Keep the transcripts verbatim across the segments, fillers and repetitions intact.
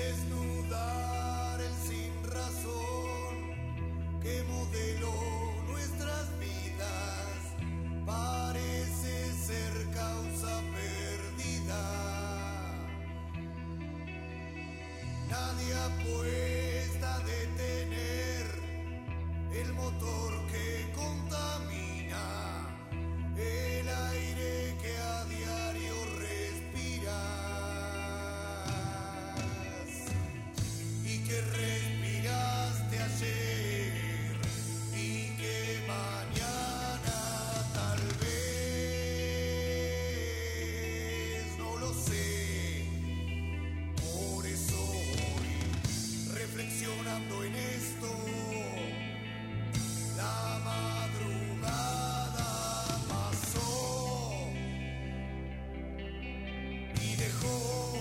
desnudar el sin razón que modeló nuestras vidas, parece ser causa perdida. Nadie apuesta a detener el motor que contamina el aire que a diario respiras y que respiraste ayer y que mañana tal vez, no lo sé. Por eso hoy, reflexionando en esto, la madrugada pasó y dejó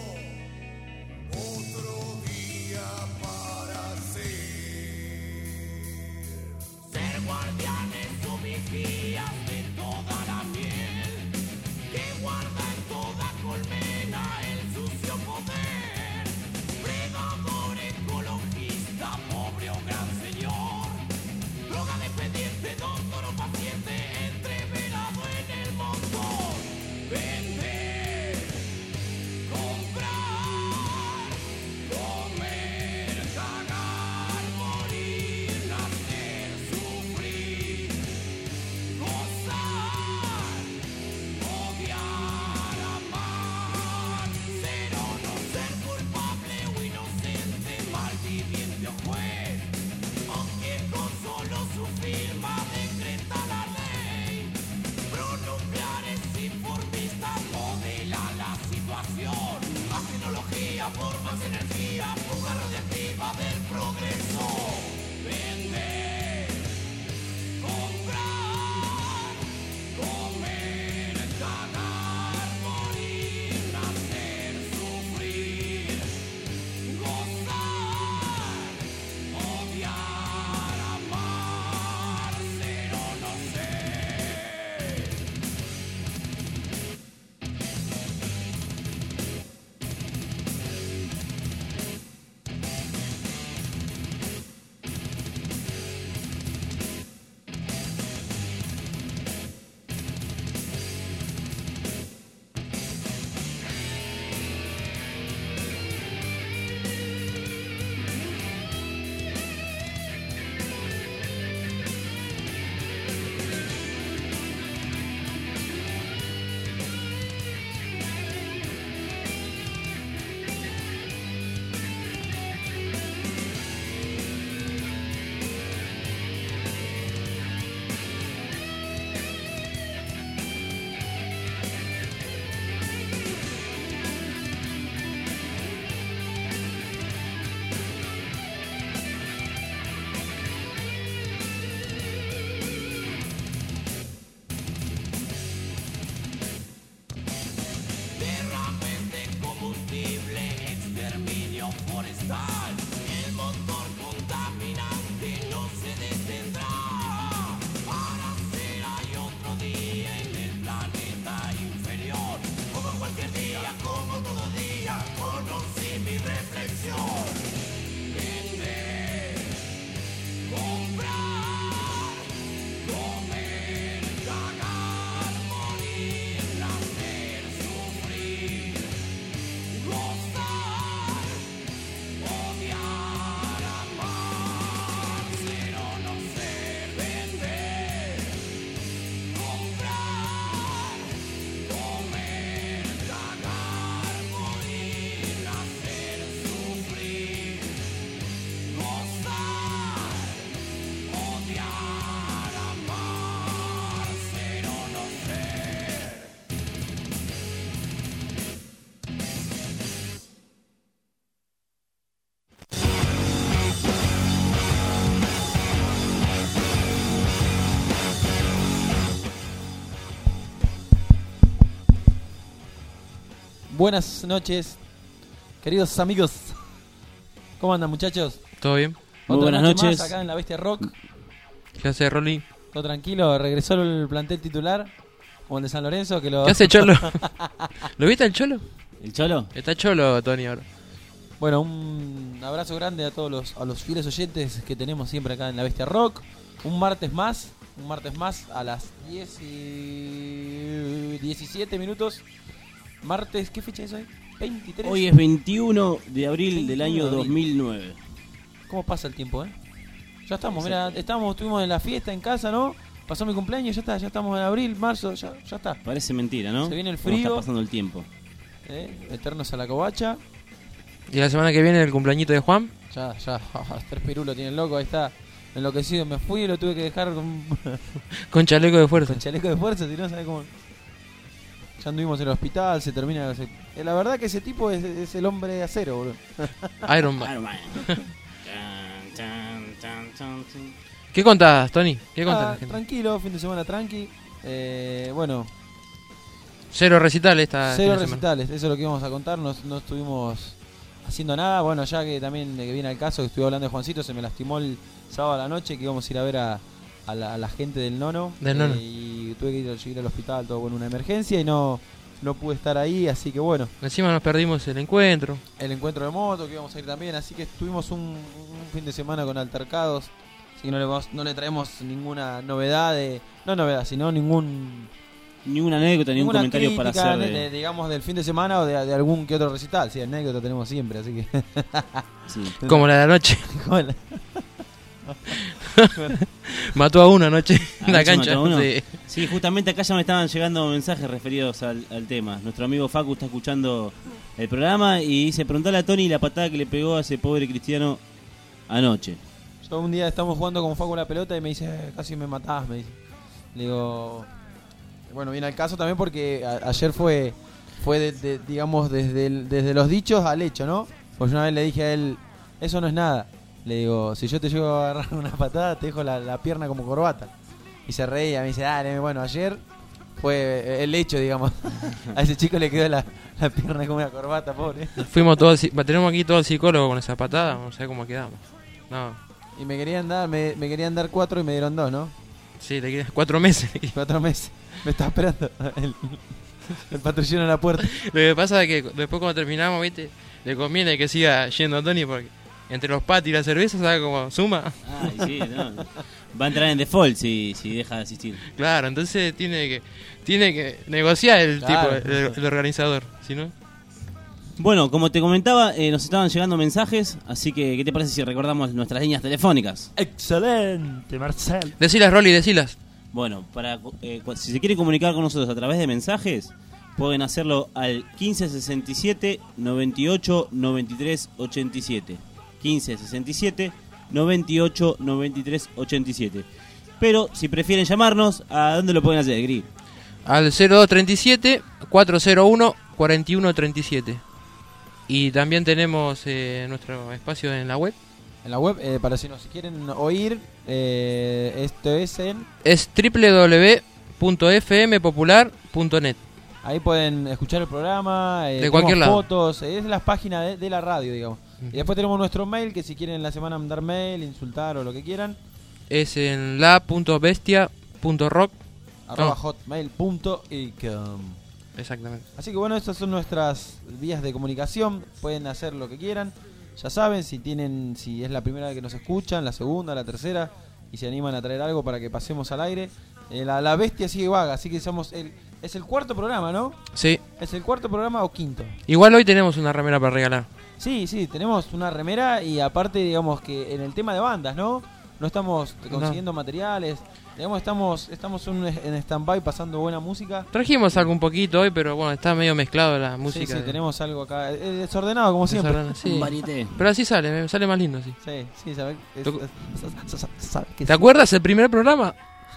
otro día para ser. Ser guardianes o vigías de toda la miel que guarda en toda colmena el sucio poder. Predador, ecologista, pobre o gran señor, droga dependiente, doctor o paciente, entreverado en el montón. Vender, comprar, comer, cagar, morir, nacer, sufrir, gozar, odiar, amar, ser o no ser, culpable o inocente, malviviente o juez, o quien con solo su firma decreta la ley. Pronucleares informistas modela la situación. Más tecnología por más energía, fuga radiactiva del progreso. Vender, comprar, comer, cagar, morir, nacer, sufrir, gozar, odiar, amar, ser o no ser. Derrames de combustible, exterminio forestal. El motor contaminante no se detendrá. Para ser hay otro día en el planeta inferior. Como cualquier día, como todo día, conocí mi reflexión. Vender, comprar, comer, cagar, morir, nacer, sufrir, gozar, odiar, amar, ser o no ser, vender, comprar, comer, cagar, morir, nacer, sufrir, gozar, odiar, amar, ser o no ser. Buenas noches, queridos amigos. ¿Cómo andan, muchachos? ¿Todo bien? Otra buenas noche noches. más acá en la Bestia Rock. ¿Qué hace Rolly? Todo tranquilo, regresó el plantel titular, como el de San Lorenzo, que lo... ¿Qué hace Cholo? ¿Lo viste el Cholo? ¿El Cholo? Está Cholo, Tony, ahora. Bueno, un abrazo grande a todos los, a los fieles oyentes que tenemos siempre acá en La Bestia Rock. Un martes más, un martes más a las diez y diecisiete minutos. Martes, ¿qué fecha es hoy? veintitrés. Hoy es veintiuno de abril del año dos mil nueve. ¿Cómo pasa el tiempo, eh? Ya estamos, mira, estamos, estuvimos en la fiesta en casa, ¿no? Pasó mi cumpleaños, ya está, ya estamos en abril, marzo, ya, ya está. Parece mentira, ¿no? Se viene el ¿Cómo frío. está pasando el tiempo? ¿Eh? Meternos a la covacha. Y la semana que viene el cumpleañito de Juan. Ya, ya, tres pirulos tiene el loco, ahí está. Enloquecido, me fui y lo tuve que dejar con, Con chaleco de fuerza. con chaleco de fuerza, si no, ¿sabes cómo? Ya anduvimos en el hospital, se termina. Se... Eh, la verdad que ese tipo es, es el hombre de acero, boludo. Iron Man. Iron Man. Chan, chan, chan, chan, chan. ¿Qué contás, Tony? ¿Qué contás, Ah, la gente? tranquilo, fin de semana tranqui. Eh, bueno, Cero recital esta cero fin de semana. recitales, eso es lo que íbamos a contar. No, no estuvimos haciendo nada. Bueno, ya que también que viene al caso, que estuve hablando de Juancito, se me lastimó el sábado a la noche que íbamos a ir a ver a, a, la, a la gente del nono. Del eh, nono. Y tuve que ir, ir al hospital, todo con una emergencia y no, no pude estar ahí, así que bueno. Encima nos perdimos el encuentro. El encuentro de moto que íbamos a ir también, así que tuvimos un, un fin de semana con altercados. Así que no le, vamos- no le traemos ninguna novedad, de, no novedad, sino ningún... Ninguna anécdota, ningún Ninguna comentario para crítica, hacer. de- De... de- digamos, del fin de semana o de, de algún que otro recital. Sí, anécdota tenemos siempre, así que... Sí. Como la de anoche. Hola. Mató a uno anoche en la Anoche cancha. mató a uno. Sí. Sí, justamente acá ya me estaban llegando mensajes referidos al, al tema. Nuestro amigo Facu está escuchando el programa y dice: preguntale a Tony la patada que le pegó a ese pobre cristiano anoche. Yo un día estamos jugando con Facu la pelota y me dice, "Eh, casi me matás", me dice. Le digo... Bueno, viene al caso también porque a- ayer fue, fue de- de- digamos, desde, el- desde los dichos al hecho, ¿no? Pues yo una vez le dije a él, eso no es nada. Le digo, si yo te llego a agarrar una patada, te dejo la, la pierna como corbata. Y se reía, me dice, dale, bueno, ayer fue el hecho, digamos. A ese chico le quedó la, la pierna como una corbata, pobre. Fuimos todos, tenemos aquí todo el psicólogo con esa patada, no sé cómo quedamos. No, Y me querían dar, me, me querían dar cuatro y me dieron dos, ¿no? sí, le quedan cuatro meses. Cuatro meses. Me estaba esperando el, el patrullero en la puerta. Lo que pasa es que después cuando terminamos, viste, le conviene que siga yendo a Tony porque entre los patis y la cerveza, ¿sabes cómo suma? Ay, sí, no. Va a entrar en default si, si deja de asistir. Claro, entonces tiene que tiene que negociar el Claro. tipo, el, el organizador, ¿si no? Bueno, como te comentaba, eh, nos estaban llegando mensajes, así que ¿qué te parece si recordamos nuestras líneas telefónicas? Excelente, Marcel. Decilas, Rolly, decilas. Bueno, para eh, cu- si se quiere comunicar con nosotros a través de mensajes, pueden hacerlo al quince sesenta y siete, noventa y ocho, noventa y tres, ochenta y siete. quince sesenta y siete, noventa y ocho, noventa y tres, ochenta y siete. Pero si prefieren llamarnos, ¿a dónde lo pueden hacer, Gri? Al cero dos treinta y siete, cuatrocientos uno, cuarenta y uno treinta y siete. Y también tenemos eh, nuestro espacio en la web. En la web, eh, para si nos quieren oír, eh, esto es en... Es doble u doble u doble u punto f m popular punto net. Ahí pueden escuchar el programa, eh, De cualquier tenemos lado. fotos, eh, es la página de, de la radio, digamos. Y después tenemos nuestro mail, que si quieren en la semana mandar mail, insultar o lo que quieran, Es en la punto bestia punto rock. arroba No. hotmail punto com. Exactamente. Así que bueno, estas son nuestras vías de comunicación, pueden hacer lo que quieran. Ya saben, si tienen, si es la primera vez que nos escuchan, la segunda, la tercera, y se animan a traer algo para que pasemos al aire. Eh, la, la bestia sigue vaga, así que somos el, es el cuarto programa, ¿no? Sí. ¿Es el cuarto programa o quinto? Igual hoy tenemos una remera para regalar. Sí, sí, tenemos una remera y aparte, digamos que en el tema de bandas, ¿no? No estamos consiguiendo materiales, digamos, estamos estamos un- en stand-by pasando buena música. Trajimos algo un poquito hoy, pero bueno, está medio mezclado la música. Sí, sí, de- tenemos algo acá, eh, desordenado como siempre. desorden- sí. Un varieté. Pero así sale, me sale más lindo, sí. Sí, sí, ¿sabes? Es- Toc- es- es- es- sabe que ¿Te sí. acuerdas el primer programa?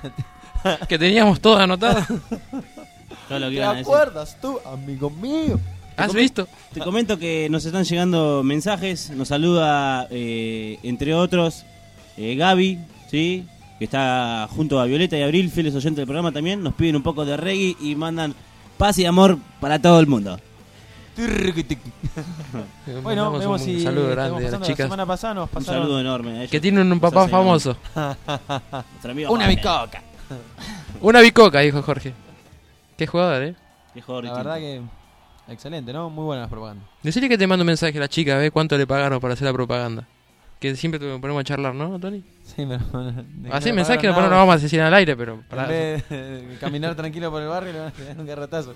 Que teníamos todo anotado. Todo lo que ¿Te iban a decir. acuerdas tú, amigo mío? ¿Has visto? Te comento que nos están llegando mensajes. Nos saluda, eh, entre otros, eh, Gaby, ¿sí? Que está junto a Violeta y Abril, fieles oyentes del programa también. Nos piden un poco de reggae y mandan paz y amor para todo el mundo. Bueno, Mandamos vemos un si saludo estamos grande a las pasando la chicas semana pasada nos Un pasaron saludo enorme a ellos. que tienen un papá Eso se llama. famoso. Nuestro amigo una Jorge. bicoca. Una bicoca, dijo Jorge. Qué jugador, ¿eh? Qué jugador La distinto. verdad que Excelente, ¿no? Muy buenas las propagandas. Decirle que te mando un mensaje a la chica, a ver cuánto le pagaron para hacer la propaganda. Que siempre te ponemos a charlar, ¿no, Tony? Sí, pero... Así mensaje que después no vamos a decir al aire, pero... En Para vez de caminar tranquilo por el barrio, le van a dar un garrotazo.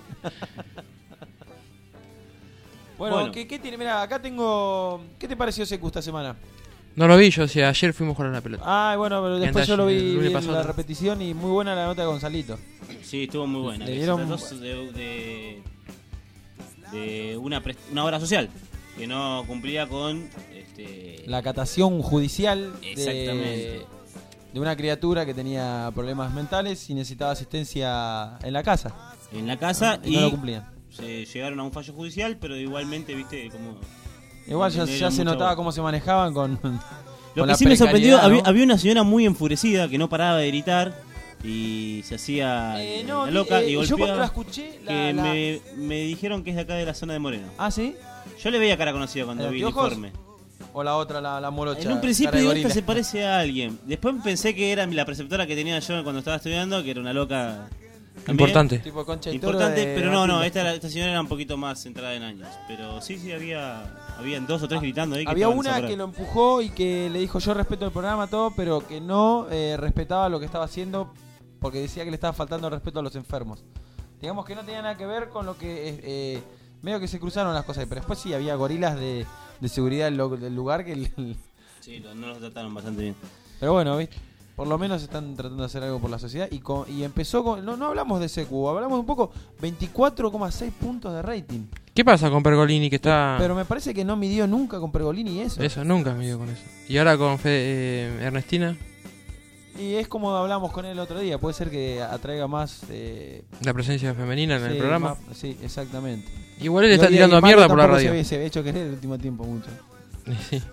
Bueno, Bueno. ¿qué, qué tiene? Mira, acá tengo... ¿Qué te pareció Secu esta semana? No lo vi yo, o sea, ayer fuimos a jugar a la pelota. Ah, bueno, pero después En yo lo vi, el lunes vi en pasado, la ¿no? repetición y muy buena la nota de Gonzalito. Sí, estuvo muy buena. Le que dieron- se trató de, de, de una, pres- una obra social que no cumplía con... Este, La catación judicial de, Exactamente. de una criatura que tenía problemas mentales y necesitaba asistencia en la casa. en la casa Y y, no lo cumplían. se llegaron a un fallo judicial, pero igualmente, viste, como... Igual ya, le ya dieron se mucha notaba bola. cómo se manejaban con... Lo con que la sí me sorprendió, precariedad, había, ¿no? había una señora muy enfurecida que no paraba de gritar y se hacía Eh, eh, no, la loca eh, y yo cuando la golpeaba. escuché... La, Que la- Me, me dijeron que es de acá de la zona de Moreno. ¿Ah, sí? Yo le veía cara conocida cuando ¿De vi el anteojos? informe. ¿O la otra, la, la morocha? En un principio cara de digo, gorila? esta se parece a alguien. Después pensé que era la preceptora que tenía yo cuando estaba estudiando, que era una loca también. Importante. Tipo Concha y Toro Importante, de pero no, no, Matilda. esta, era- esta señora era un poquito más centrada en años. Pero sí, sí, había habían dos o tres gritando ahí. Que Había estaban una que lo desaforados. empujó y que le dijo yo respeto el programa, todo, pero que no eh, respetaba lo que estaba haciendo porque decía que le estaba faltando el respeto a los enfermos. Digamos que no tenía nada que ver con lo que... eh, eh, medio que se cruzaron las cosas, pero después sí había gorilas de, de seguridad del, lo- del lugar que... el- Sí, lo- no los trataron bastante bien. Pero bueno, ¿viste? Por lo menos están tratando de hacer algo por la sociedad y, con- y empezó con... No, no hablamos de Secu, hablamos un poco... veinticuatro coma seis puntos de rating. ¿Qué pasa con Pergolini que está...? Pero me parece que no midió nunca con Pergolini eso. Eso, nunca me dio con eso. Y ahora con Fe- eh, Ernestina, Y es como hablamos con él el otro día, puede ser que atraiga más... Eh, la presencia femenina en el sí, programa. más- sí, exactamente. Igual él Y está hoy- tirando y Mario mierda por la tampoco Se radio. ve, se ve hecho querer el último tiempo mucho. Sí.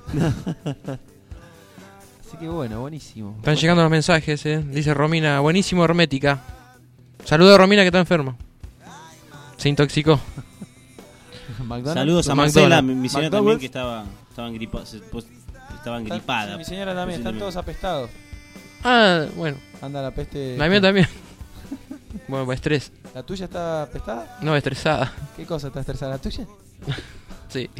Así que bueno, buenísimo. Están llegando los mensajes, eh. Dice Romina, buenísimo Hermética. Saludos a Romina que está enferma. Se intoxicó. McDonald's. Saludos a McDonald's. Marcela, mi, mi señora también McDonald's. que estaba, estaban gripa, se- pues, estaban Están- gripada. sí, mi señora también, están todos apestados. Ah, bueno. Anda la peste. La mía también. Bueno, pues estrés. ¿La tuya está apestada? No, estresada. ¿Qué cosa está estresada? ¿La tuya? Sí.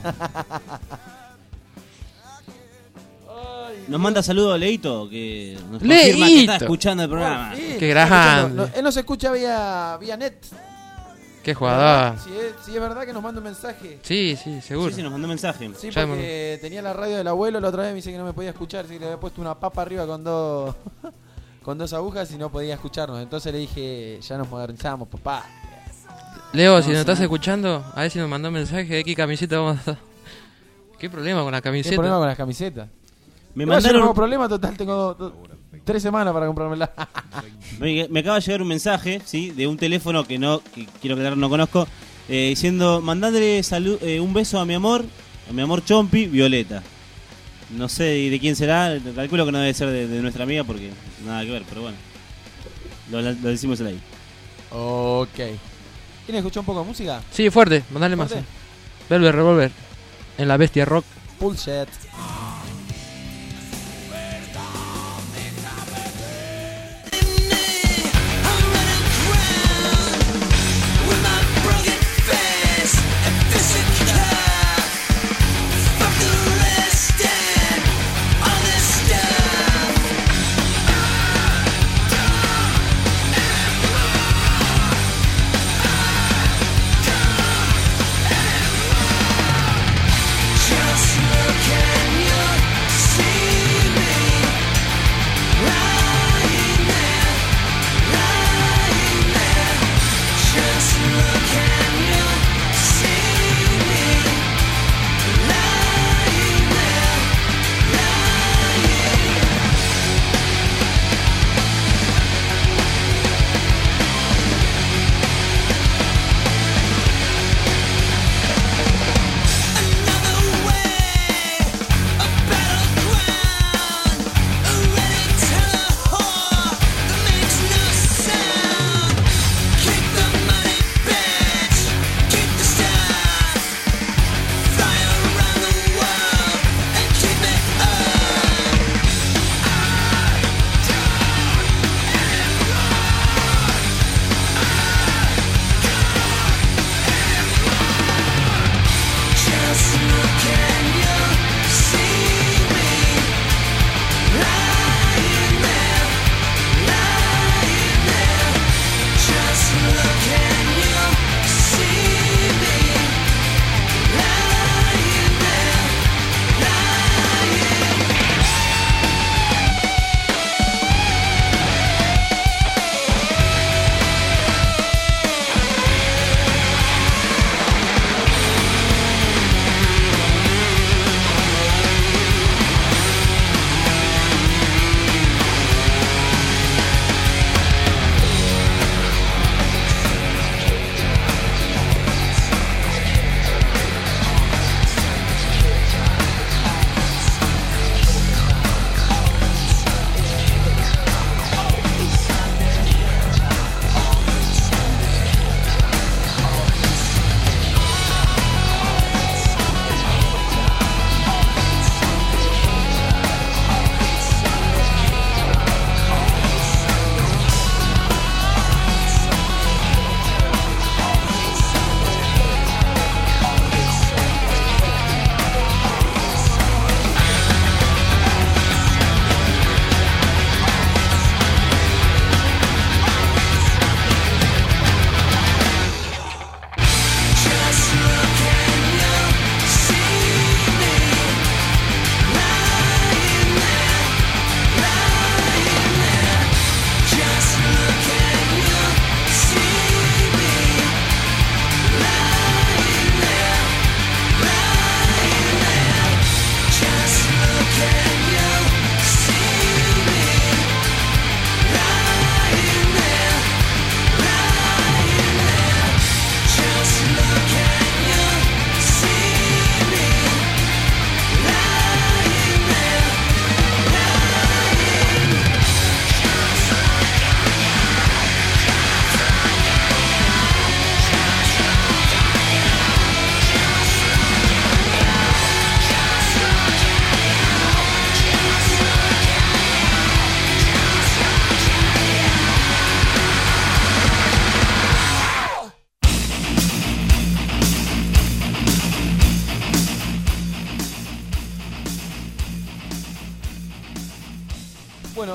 Nos manda saludos a Leito, que nos Leito. confirma que está escuchando el programa. Oh, sí, Qué está grande. escuchando. No, él nos escucha vía, vía net. Qué jugador. Si es, si es verdad que nos manda un mensaje. Sí, sí, seguro. Sí, sí, nos mandó un mensaje. Sí, Ya porque tenía la radio del abuelo la otra vez, me dice que no me podía escuchar, así que le había puesto una papa arriba con dos con dos agujas y no podía escucharnos. Entonces le dije, ya nos modernizamos, papá. Leo, si No, nos estás sí. escuchando, a ver si nos mandó un mensaje de qué camiseta vamos a... ¿Qué problema con la ¿Qué camiseta? problema con las camisetas? Me Igual yo no mandaron, tengo problema, total, tengo do- do- tres semanas para comprármela. me, me acaba de llegar un mensaje, sí, de un teléfono que no, que quiero aclarar, no conozco, eh, diciendo, mandadle salu- eh, un beso a mi amor, a mi amor Chompi, Violeta. No sé de de quién será, calculo que no debe ser de, de nuestra amiga porque nada que ver, pero bueno. Lo, lo decimos ahí. Ok. ¿Quieren escuchar un poco de música? Sí, fuerte, mandale más. Fuerte. Velvet Revolver. En la bestia rock. Bullshit. Just look at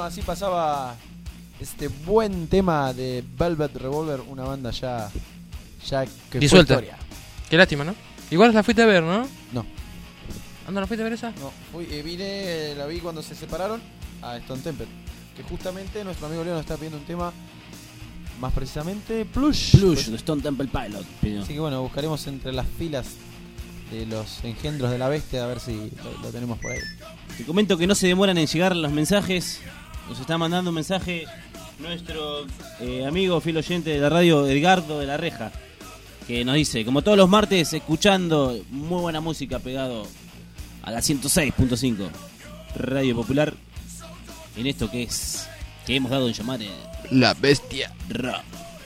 así pasaba este buen tema de Velvet Revolver, una banda ya, ya que Disuelta. fue historia. Qué lástima, ¿no? Igual la fuiste a ver, ¿no? No, ¿Anda, la fuiste a ver esa? no, fui, eh, vine, la vi cuando se separaron a Stone Temple, que justamente nuestro amigo Leo nos está pidiendo un tema, más precisamente Plush. Plush, de Stone Temple Pilot. pidió. Así que bueno, buscaremos entre las filas de los engendros de la bestia a ver si lo, lo tenemos por ahí. Te comento que no se demoran en llegar los mensajes. Nos está mandando un mensaje nuestro eh, amigo fiel oyente de la radio, Edgardo de la Reja, que nos dice, como todos los martes, escuchando muy buena música pegado a la ciento seis punto cinco Radio Popular, en esto que es, que hemos dado en llamar el La Bestia rock.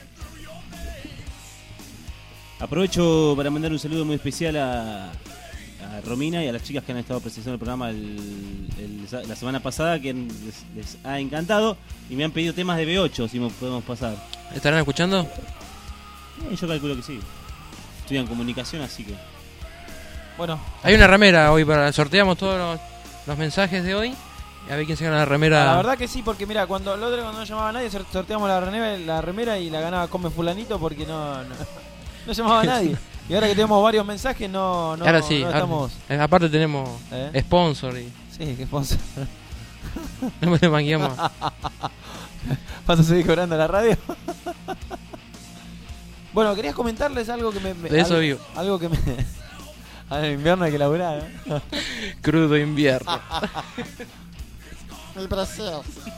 Aprovecho para mandar un saludo muy especial a, a Romina y a las chicas que han estado presentando el programa el, el, la semana pasada, que les, les ha encantado y me han pedido temas de B ocho, si podemos pasar. ¿Estarán escuchando? Eh, yo calculo que sí. Estudian comunicación, así que... Bueno, Hay una remera hoy, para sorteamos todos los, los mensajes de hoy. Y a ver quién se gana la remera. la verdad que sí, porque mira, cuando el otro cuando no llamaba a nadie, sor- sorteamos la remera, la remera y la ganaba Come Fulanito porque no, no, no llamaba a nadie. Y ahora que tenemos varios mensajes, no, no, ahora sí, no ahora- estamos... eh, aparte tenemos ¿Eh? sponsor y Sí, qué sponsor. no me le mangueamos. ¿Vas a seguir cobrando la radio? Bueno, querías comentarles algo que me... me- De eso algo, vivo. Algo que me... Ahora en invierno hay que laburar, ¿no? Crudo invierno. El braseo.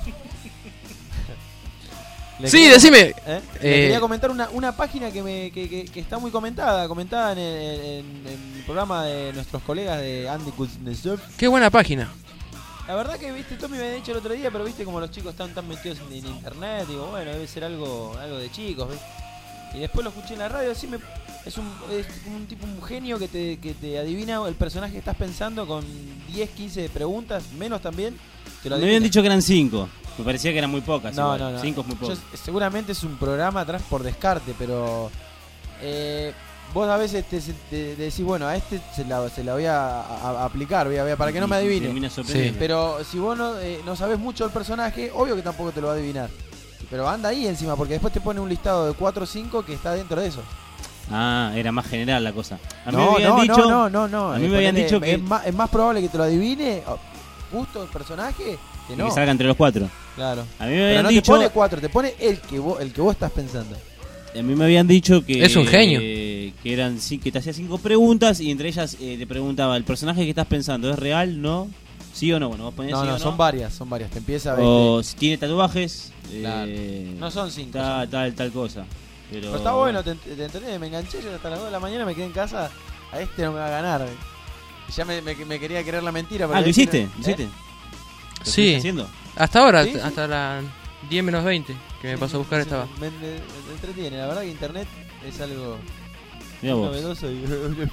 Le Sí, quería- decime. ¿Eh? Le Eh, quería comentar una, una página que, me, que, que, que está muy comentada, comentada en el, en- en el programa de nuestros colegas de Andy Kuznetsov. Qué buena página. La verdad que, viste, Tommy me había dicho el otro día, pero viste como los chicos están tan metidos en, en internet, digo, bueno, debe ser algo algo de chicos, ¿ves? Y después lo escuché en la radio, así me, es, un, es un tipo, un genio que te, que te adivina el personaje que estás pensando con diez, quince preguntas, menos también. Te lo Me adivina. habían dicho que eran cinco. Me parecía que eran muy pocas. No, igual. no, no. Cinco es muy poco. Yo- seguramente es un programa atrás por descarte, pero eh, vos a veces te, te decís, bueno, a este se la, se la voy a, a- a aplicar, voy a, voy a- para que no me Y adivine. termina sorprendiendo. Pero si vos no, eh, no sabés mucho del personaje, obvio que tampoco te lo va a adivinar. Pero anda ahí encima, porque después te pone un listado de cuatro o cinco que está dentro de eso. Ah, era más general la cosa. A mí no, me habían no, dicho... no, no, no, no. a mí Eh, me habían ponele, dicho que- es, más, es más probable que te lo adivine oh, justo el personaje que no. que salga entre los cuatro. Claro. A mí me Pero habían no dicho... te pone cuatro, te pone el que vos, el que vos estás pensando. A mí me habían dicho que... Es un genio. eh, que eran ci- que te hacía cinco preguntas y entre ellas eh, te preguntaba, ¿el personaje que estás pensando es real? ¿No? ¿Sí o no? Bueno, vos ponías No, sí no, o no. son varias, son varias. Te empieza a ver. O si tiene tatuajes. Claro. eh, No son cinco. Tal, tal, tal cosa. Pero... Pero está bueno, te, te entrené, me enganché yo hasta las dos de la mañana, me quedé en casa. A este no me va a ganar. Y ya me, me, me quería creer la mentira. pero Ah, ¿lo este hiciste? no- ¿Lo hiciste? ¿Eh? ¿Lo Sí. estuviste haciendo? Hasta ahora, Sí, sí. hasta las diez menos veinte que me pasó a buscar Sí, estaba. Me, me- me entretiene, la verdad que internet es algo Mirá vos. novedoso y...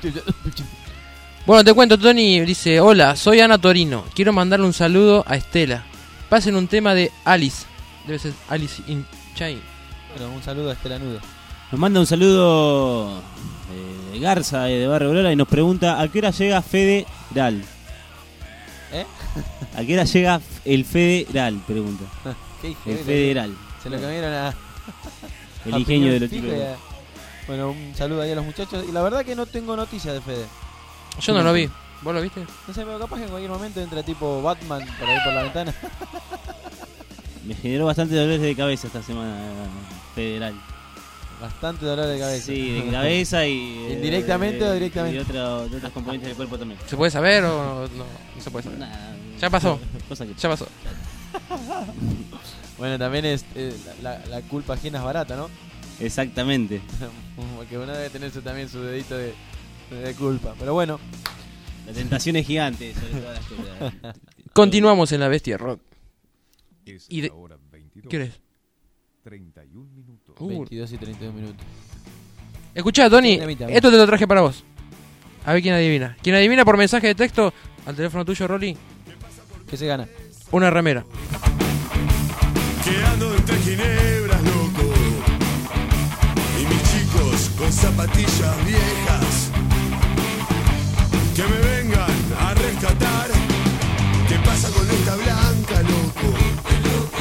Bueno, te cuento, Tony dice, hola, soy Ana Torino, quiero mandarle un saludo a Estela. Pasen un tema de Alice, debe ser Alice in Chains. Bueno, un saludo a Estelanudo. Nos manda un saludo eh, Garza eh, de Barrio Aurora y nos pregunta ¿a qué hora llega Federal? ¿Eh? ¿A qué hora llega el Federal? Pregunta. ¿Qué dije? El Federal. Se lo cambiaron a... El a ingenio de Piñón los Fijo chicos. y a- Bueno, un saludo ahí a los muchachos. Y la verdad que no tengo noticias de Fede. Yo no lo vi, ¿vos lo viste? No sé, pero capaz que en cualquier momento entra tipo Batman por ahí por la ventana. Me generó bastante dolores de cabeza esta semana Federal. Bastante dolor de cabeza. Sí, de cabeza y... eh, ¿Indirectamente o directamente? Y de, otro- de otros componentes del cuerpo también. ¿Se puede saber o no? No, no se puede saber. Nah, Ya pasó. cosa que... Ya pasó. Bueno, también es eh, la, la- la culpa ajena es barata, ¿no? Exactamente. Porque uno debe tener su, también su dedito de, de culpa. Pero bueno, La tentación es gigante sobre todas las cosas. Continuamos en la Bestia Rock. Es Y de- la hora veintidós, ¿Qué eres? treinta y un minutos. Uh. veintidós y treinta y dos minutos. Escuchá, Tony, Temita, esto te lo traje para vos. A ver quién adivina. Quien adivina por mensaje de texto al teléfono tuyo, Rolly, ¿Qué se gana? una remera. Que ando entre ginebras, loco. Y mis chicos con zapatillas viejas. Que me vengan a rescatar. ¿Qué pasa con esta blanca, loco?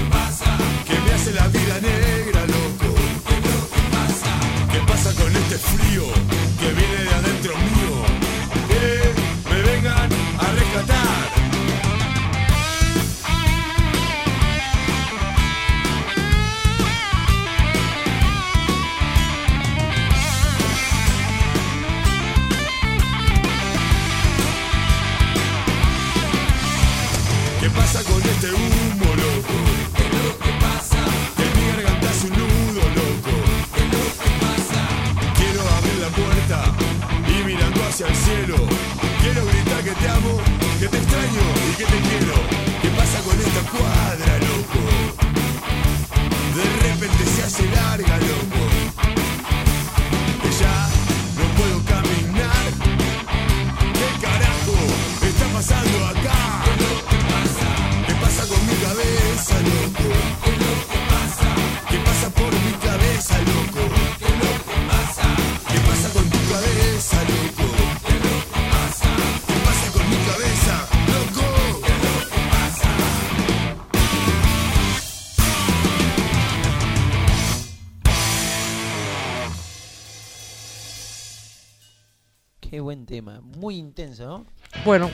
Qué buen tema, muy intenso, ¿no? Bueno,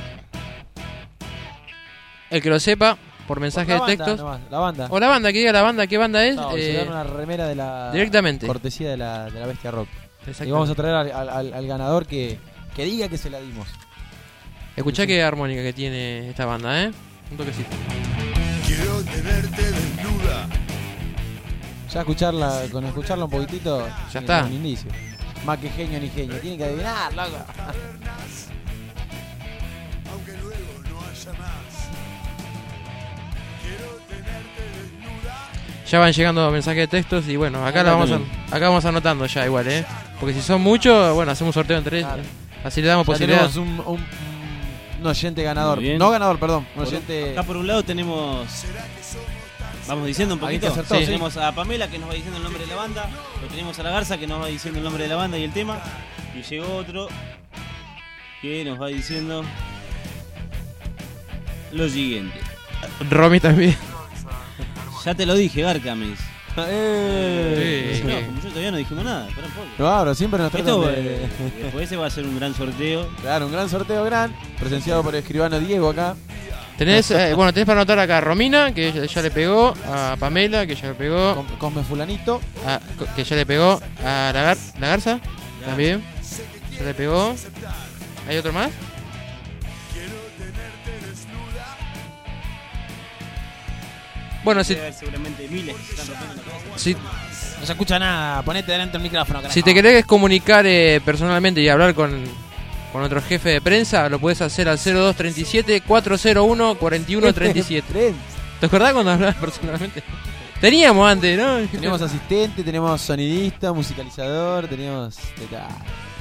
el que lo sepa, por mensaje La de banda textos. nomás, la banda. O la banda, que diga la banda, ¿qué banda es? No, Eh, se dan una remera de la directamente. cortesía de la, de la Bestia Rock. Y exactamente. vamos a traer al, al- al- al ganador que, que diga que se la dimos. Escuchá qué armónica que tiene esta banda, ¿eh? Un toquecito. Quiero tenerte desnuda. Ya escucharla, con escucharla un poquitito, Ya tiene está. un indicio. Más que genio ni genio, tiene que adivinar, loco. Aunque luego no haya más. Quiero tenerte desnuda. Ya van llegando mensajes de textos y bueno, acá la vamos a, acá vamos anotando ya igual, ¿eh? Porque si son muchos, bueno, hacemos un sorteo entre Claro. así le damos Ya posibilidad. tenemos un, un, un oyente ganador. Muy bien. No ganador, perdón. Un Por- oyente. Acá por un lado tenemos. Vamos diciendo un Alguien que poquito. acertó, sí. Tenemos a Pamela que nos va diciendo el nombre de la banda. Lo tenemos a la Garza que nos va diciendo el nombre de la banda y el tema. Y llegó otro que nos va diciendo lo siguiente. Romy también. Ya te lo dije, Garcames. Eh. Sí. No, como yo todavía no dijimos nada. Espera un poco. Claro, siempre nos tratan Esto, de- eh, después ese va a ser un gran sorteo. Claro, un gran sorteo, gran. Presenciado por el escribano Diego acá. Tenés, eh, bueno, tenés para anotar acá a Romina, que ya, ya le pegó, a Pamela, que ya le pegó, Con, Cosme Fulanito. a- que ya le pegó, a la, Gar- la Garza, también, ya le pegó. ¿Hay otro más? Bueno, si, Debe haber seguramente miles que se están rompiendo la cabeza. si, No se escucha nada. Ponete delante el micrófono, si te querés comunicar eh, personalmente y hablar con, con nuestro jefe de prensa, lo puedes hacer al cero dos tres siete, cuatro cero uno, cuatro uno tres siete. ¿Te acordás cuando hablabas personalmente? Teníamos antes, ¿no? Tenemos asistente, tenemos sonidista, musicalizador, tenemos. de ta-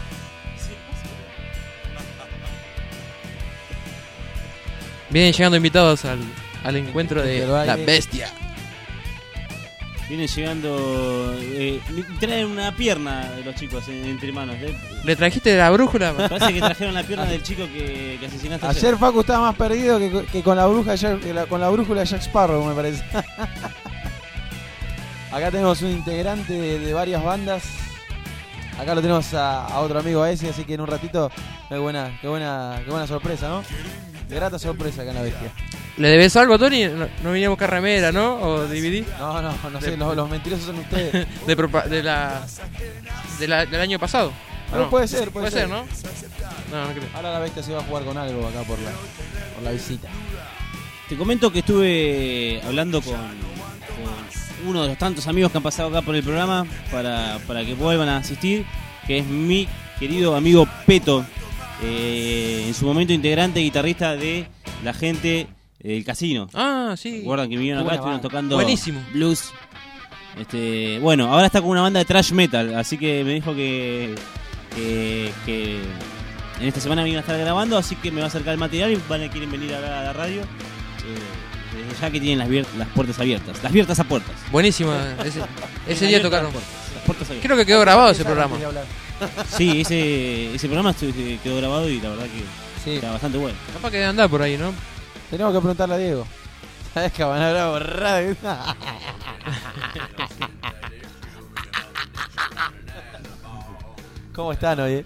Vienen llegando invitados al, al encuentro de Del baile. la bestia. Vienen llegando. Eh, traen una pierna de los chicos en- entre manos. eh. ¿Le trajiste la brújula? Parece que trajeron la pierna del chico que, que asesinaste ayer. Ayer Facu estaba más perdido que, que con la bruja Jack- que la- con la brújula de Jack Sparrow, me parece. Acá tenemos un integrante de, de varias bandas. Acá lo tenemos a, a otro amigo a ese, así que en un ratito, qué buena, qué buena, qué buena sorpresa, ¿no? Grata sorpresa acá en la bestia. ¿Le debes algo, Tony? No, no vinimos a buscar remera, ¿no? ¿O D V D? No, no, no sé, los, los mentirosos son ustedes. De, propa- de la, de la- del año pasado. Pero No. puede ser, puede, Puede ser, ¿no? No, no creo. Ahora la bestia se va a jugar con algo acá por la, por la visita. Te comento que estuve hablando con, con uno de los tantos amigos que han pasado acá por el programa para, para que vuelvan a asistir, que es mi querido amigo Peto, eh, en su momento integrante guitarrista de la gente del casino. Ah, sí. Recuerdan que vinieron acá, Buena estuvieron banda. tocando Buenísimo. blues. Este, bueno, ahora está con una banda de thrash metal, así que me dijo que, que, que en esta semana me iban a estar grabando, así que me va a acercar el material y van a quieren venir acá a la radio. Eh, desde ya que tienen las, vier- las puertas abiertas, las abiertas a puertas. Buenísimo. Ese, ese día Abiertas tocaron. Las puertas, las puertas abiertas. Creo que quedó grabado ese programa. Antes de hablar. Sí, ese, ese programa estu- quedó grabado y la verdad que Sí, está bastante bueno. Capaz que debe andar por ahí, ¿no? tenemos que preguntarle a Diego. ¿Sabes que van a hablar borrado? ¿Cómo están hoy? eh?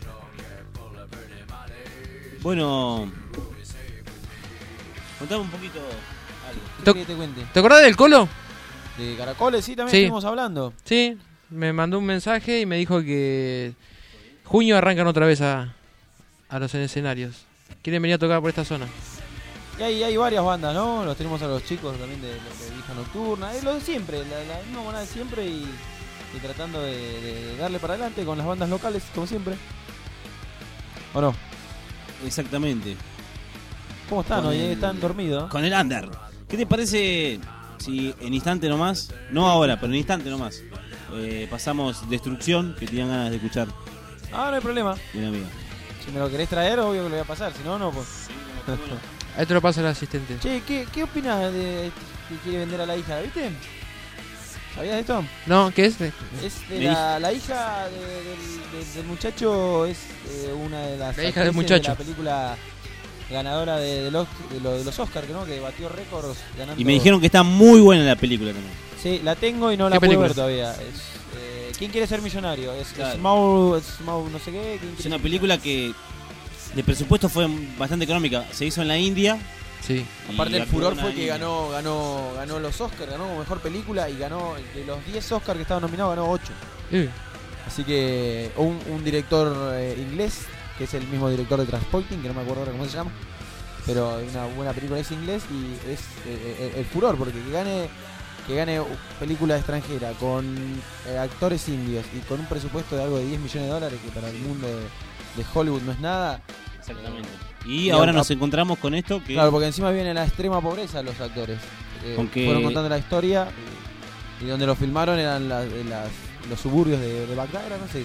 Bueno, contame un poquito algo. ¿Qué To- querés que te cuente? ¿Te acordás del Colo? De Caracoles, sí, también Sí. estuvimos hablando. Sí, me mandó un mensaje y me dijo que junio arrancan otra vez a, a los escenarios. Quieren venir a tocar por esta zona. Y hay, hay varias bandas, ¿no? Los tenemos a los chicos también de, de, de Vieja Nocturna. Es lo de siempre, la, la misma moneda de siempre y, y tratando de, de darle para adelante con las bandas locales, como siempre. ¿O no? Exactamente. ¿Cómo están Con hoy? el- ¿Están dormidos? Con el under. ¿Qué te parece si en instante nomás, no ahora, pero en instante nomás, eh, pasamos Destrucción, que tenían ganas de escuchar, Ah, no hay problema. mi amiga? Si me lo querés traer, obvio que lo voy a pasar. Si no, no, pues. Ahí te lo pasa el asistente. Che, ¿qué, qué opinas de que quiere vender a la hija? ¿Viste? ¿Sabías de esto? No, ¿qué es? Es de Me la, la hija de- del, del- del muchacho, es eh, una de las La hija del actrices muchacho. de la película ganadora de, de los, de, lo- de los Oscars, ¿no? Que batió récords ganando. Y me dijeron que está muy buena la película también. Sí, la tengo y no la ¿Qué puedo película? ver todavía. Es, eh, ¿Quién quiere ser millonario? Es Claro. Small, Small no sé qué. ¿quién Es quiere una ser película que de presupuesto fue bastante económica. Se hizo en la India. Sí. y Aparte el actuó furor una fue que niña. ganó ganó ganó los Oscars, ganó como mejor película y ganó de los diez Oscars que estaban nominados ganó ocho. Eh, Así que un, un director eh, inglés, que es el mismo director de Transporting, que no me acuerdo ahora cómo se llama, pero una buena película es inglés y es eh, el furor porque que gane que gane película extranjera con eh, actores indios y con un presupuesto de algo de diez millones de dólares, que para el mundo de, de Hollywood no es nada. Exactamente. Y Y ahora a- nos encontramos con esto que Claro, porque encima viene la extrema pobreza los actores. Eh, Con que- Fueron contando la historia y, y donde lo filmaron eran las- de las- los suburbios de, de Bagdad, era, no sé.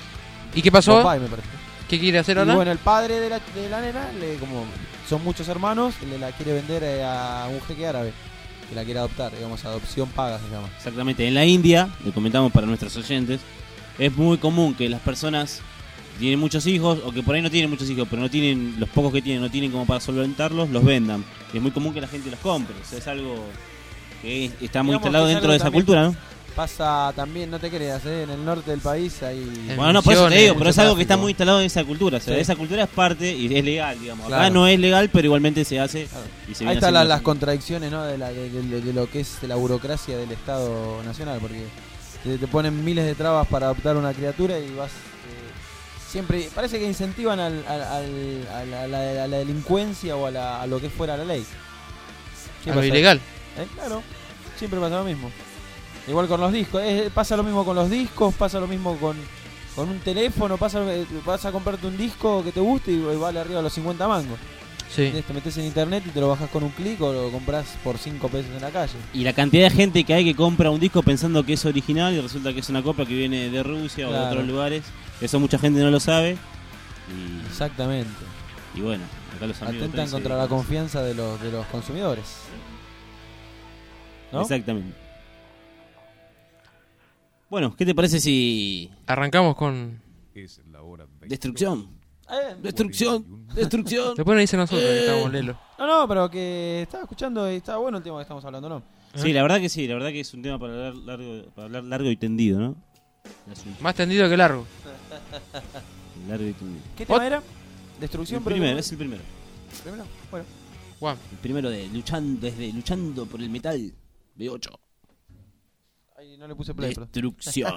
¿Y qué pasó? Bombay, me parece. ¿Qué quiere hacer Y ahora? bueno, el padre de la, de la nena, le, como son muchos hermanos, le la quiere vender eh, a un jeque árabe que la quiere adoptar, digamos, adopción paga se llama. exactamente en la India, le comentamos para nuestros oyentes, es muy común que las personas tienen muchos hijos o que por ahí no tienen muchos hijos, pero no tienen los pocos que tienen, no tienen como para solventarlos, los vendan. Y es muy común que la gente los compre. O sea, es algo que está muy Digamos instalado que es dentro de algo esa también- cultura, ¿no? Pasa también, no te creas, ¿eh? En el norte del país hay... En Bueno, no, por eso te Misiones, digo, pero mucho es algo que está tráfico. muy instalado en esa cultura. O sea, Sí. esa cultura es parte y es legal, digamos. Acá Claro. no es legal, pero igualmente se hace. Claro. Y se Ahí viene están las, haciendo las así. contradicciones, ¿no? de, la, de, de- de lo que es la burocracia del Estado Nacional, porque te, te ponen miles de trabas para adoptar una criatura y vas... eh, siempre parece que incentivan al, al- al- a, la, a la- a la delincuencia o a, la- a lo que fuera la ley. ¿Qué A lo pasa? ilegal. Eh, Claro, siempre pasa lo mismo. Igual con los discos, eh, pasa lo mismo con los discos, pasa lo mismo con, con un teléfono, pasa lo que- vas a comprarte un disco que te guste y vale arriba de los cincuenta mangos. Sí. Te metes en internet y te lo bajas con un clic o lo compras por cinco pesos en la calle. Y la cantidad de gente que hay que compra un disco pensando que es original y resulta que es una copia que viene de Rusia o de Claro. otros lugares. Eso mucha gente no lo sabe. Y, Exactamente. y bueno, acá los amigos Atentan tres contra se- la confianza de los, de los consumidores. ¿No? Exactamente. Bueno, ¿qué te parece si... Arrancamos con... Es la hora veinte. Destrucción. Eh, Destrucción. Destrucción. Después nos dicen nosotros que estamos lelos. no, no, pero que estaba escuchando y estaba bueno el tema que estamos hablando, ¿no? Sí, la verdad que sí, la verdad que es un tema para hablar largo, para hablar largo y tendido, ¿no? Es un- Más tendido que largo. Largo y tendido. ¿Qué tema Ot- era? El Destrucción, pero- primero, es el primero. primero. Bueno. Juan. El primero de luchando, desde luchando por el metal. B ocho. Ahí no le puse play, pero... Destrucción.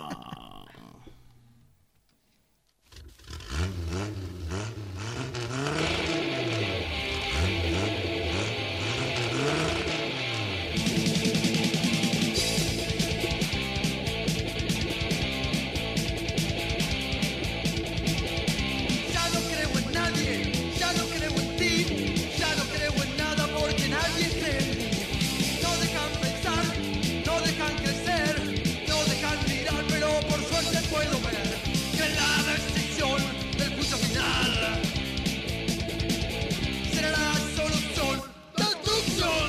Ya no creo en nadie, ya no creo en ti, ya no creo en nada porque nadie cree en mí. No dejan pensar, no dejan crecer, no dejan mirar, pero por suerte puedo ver que la decisión del juicio final será la solución, destrucción.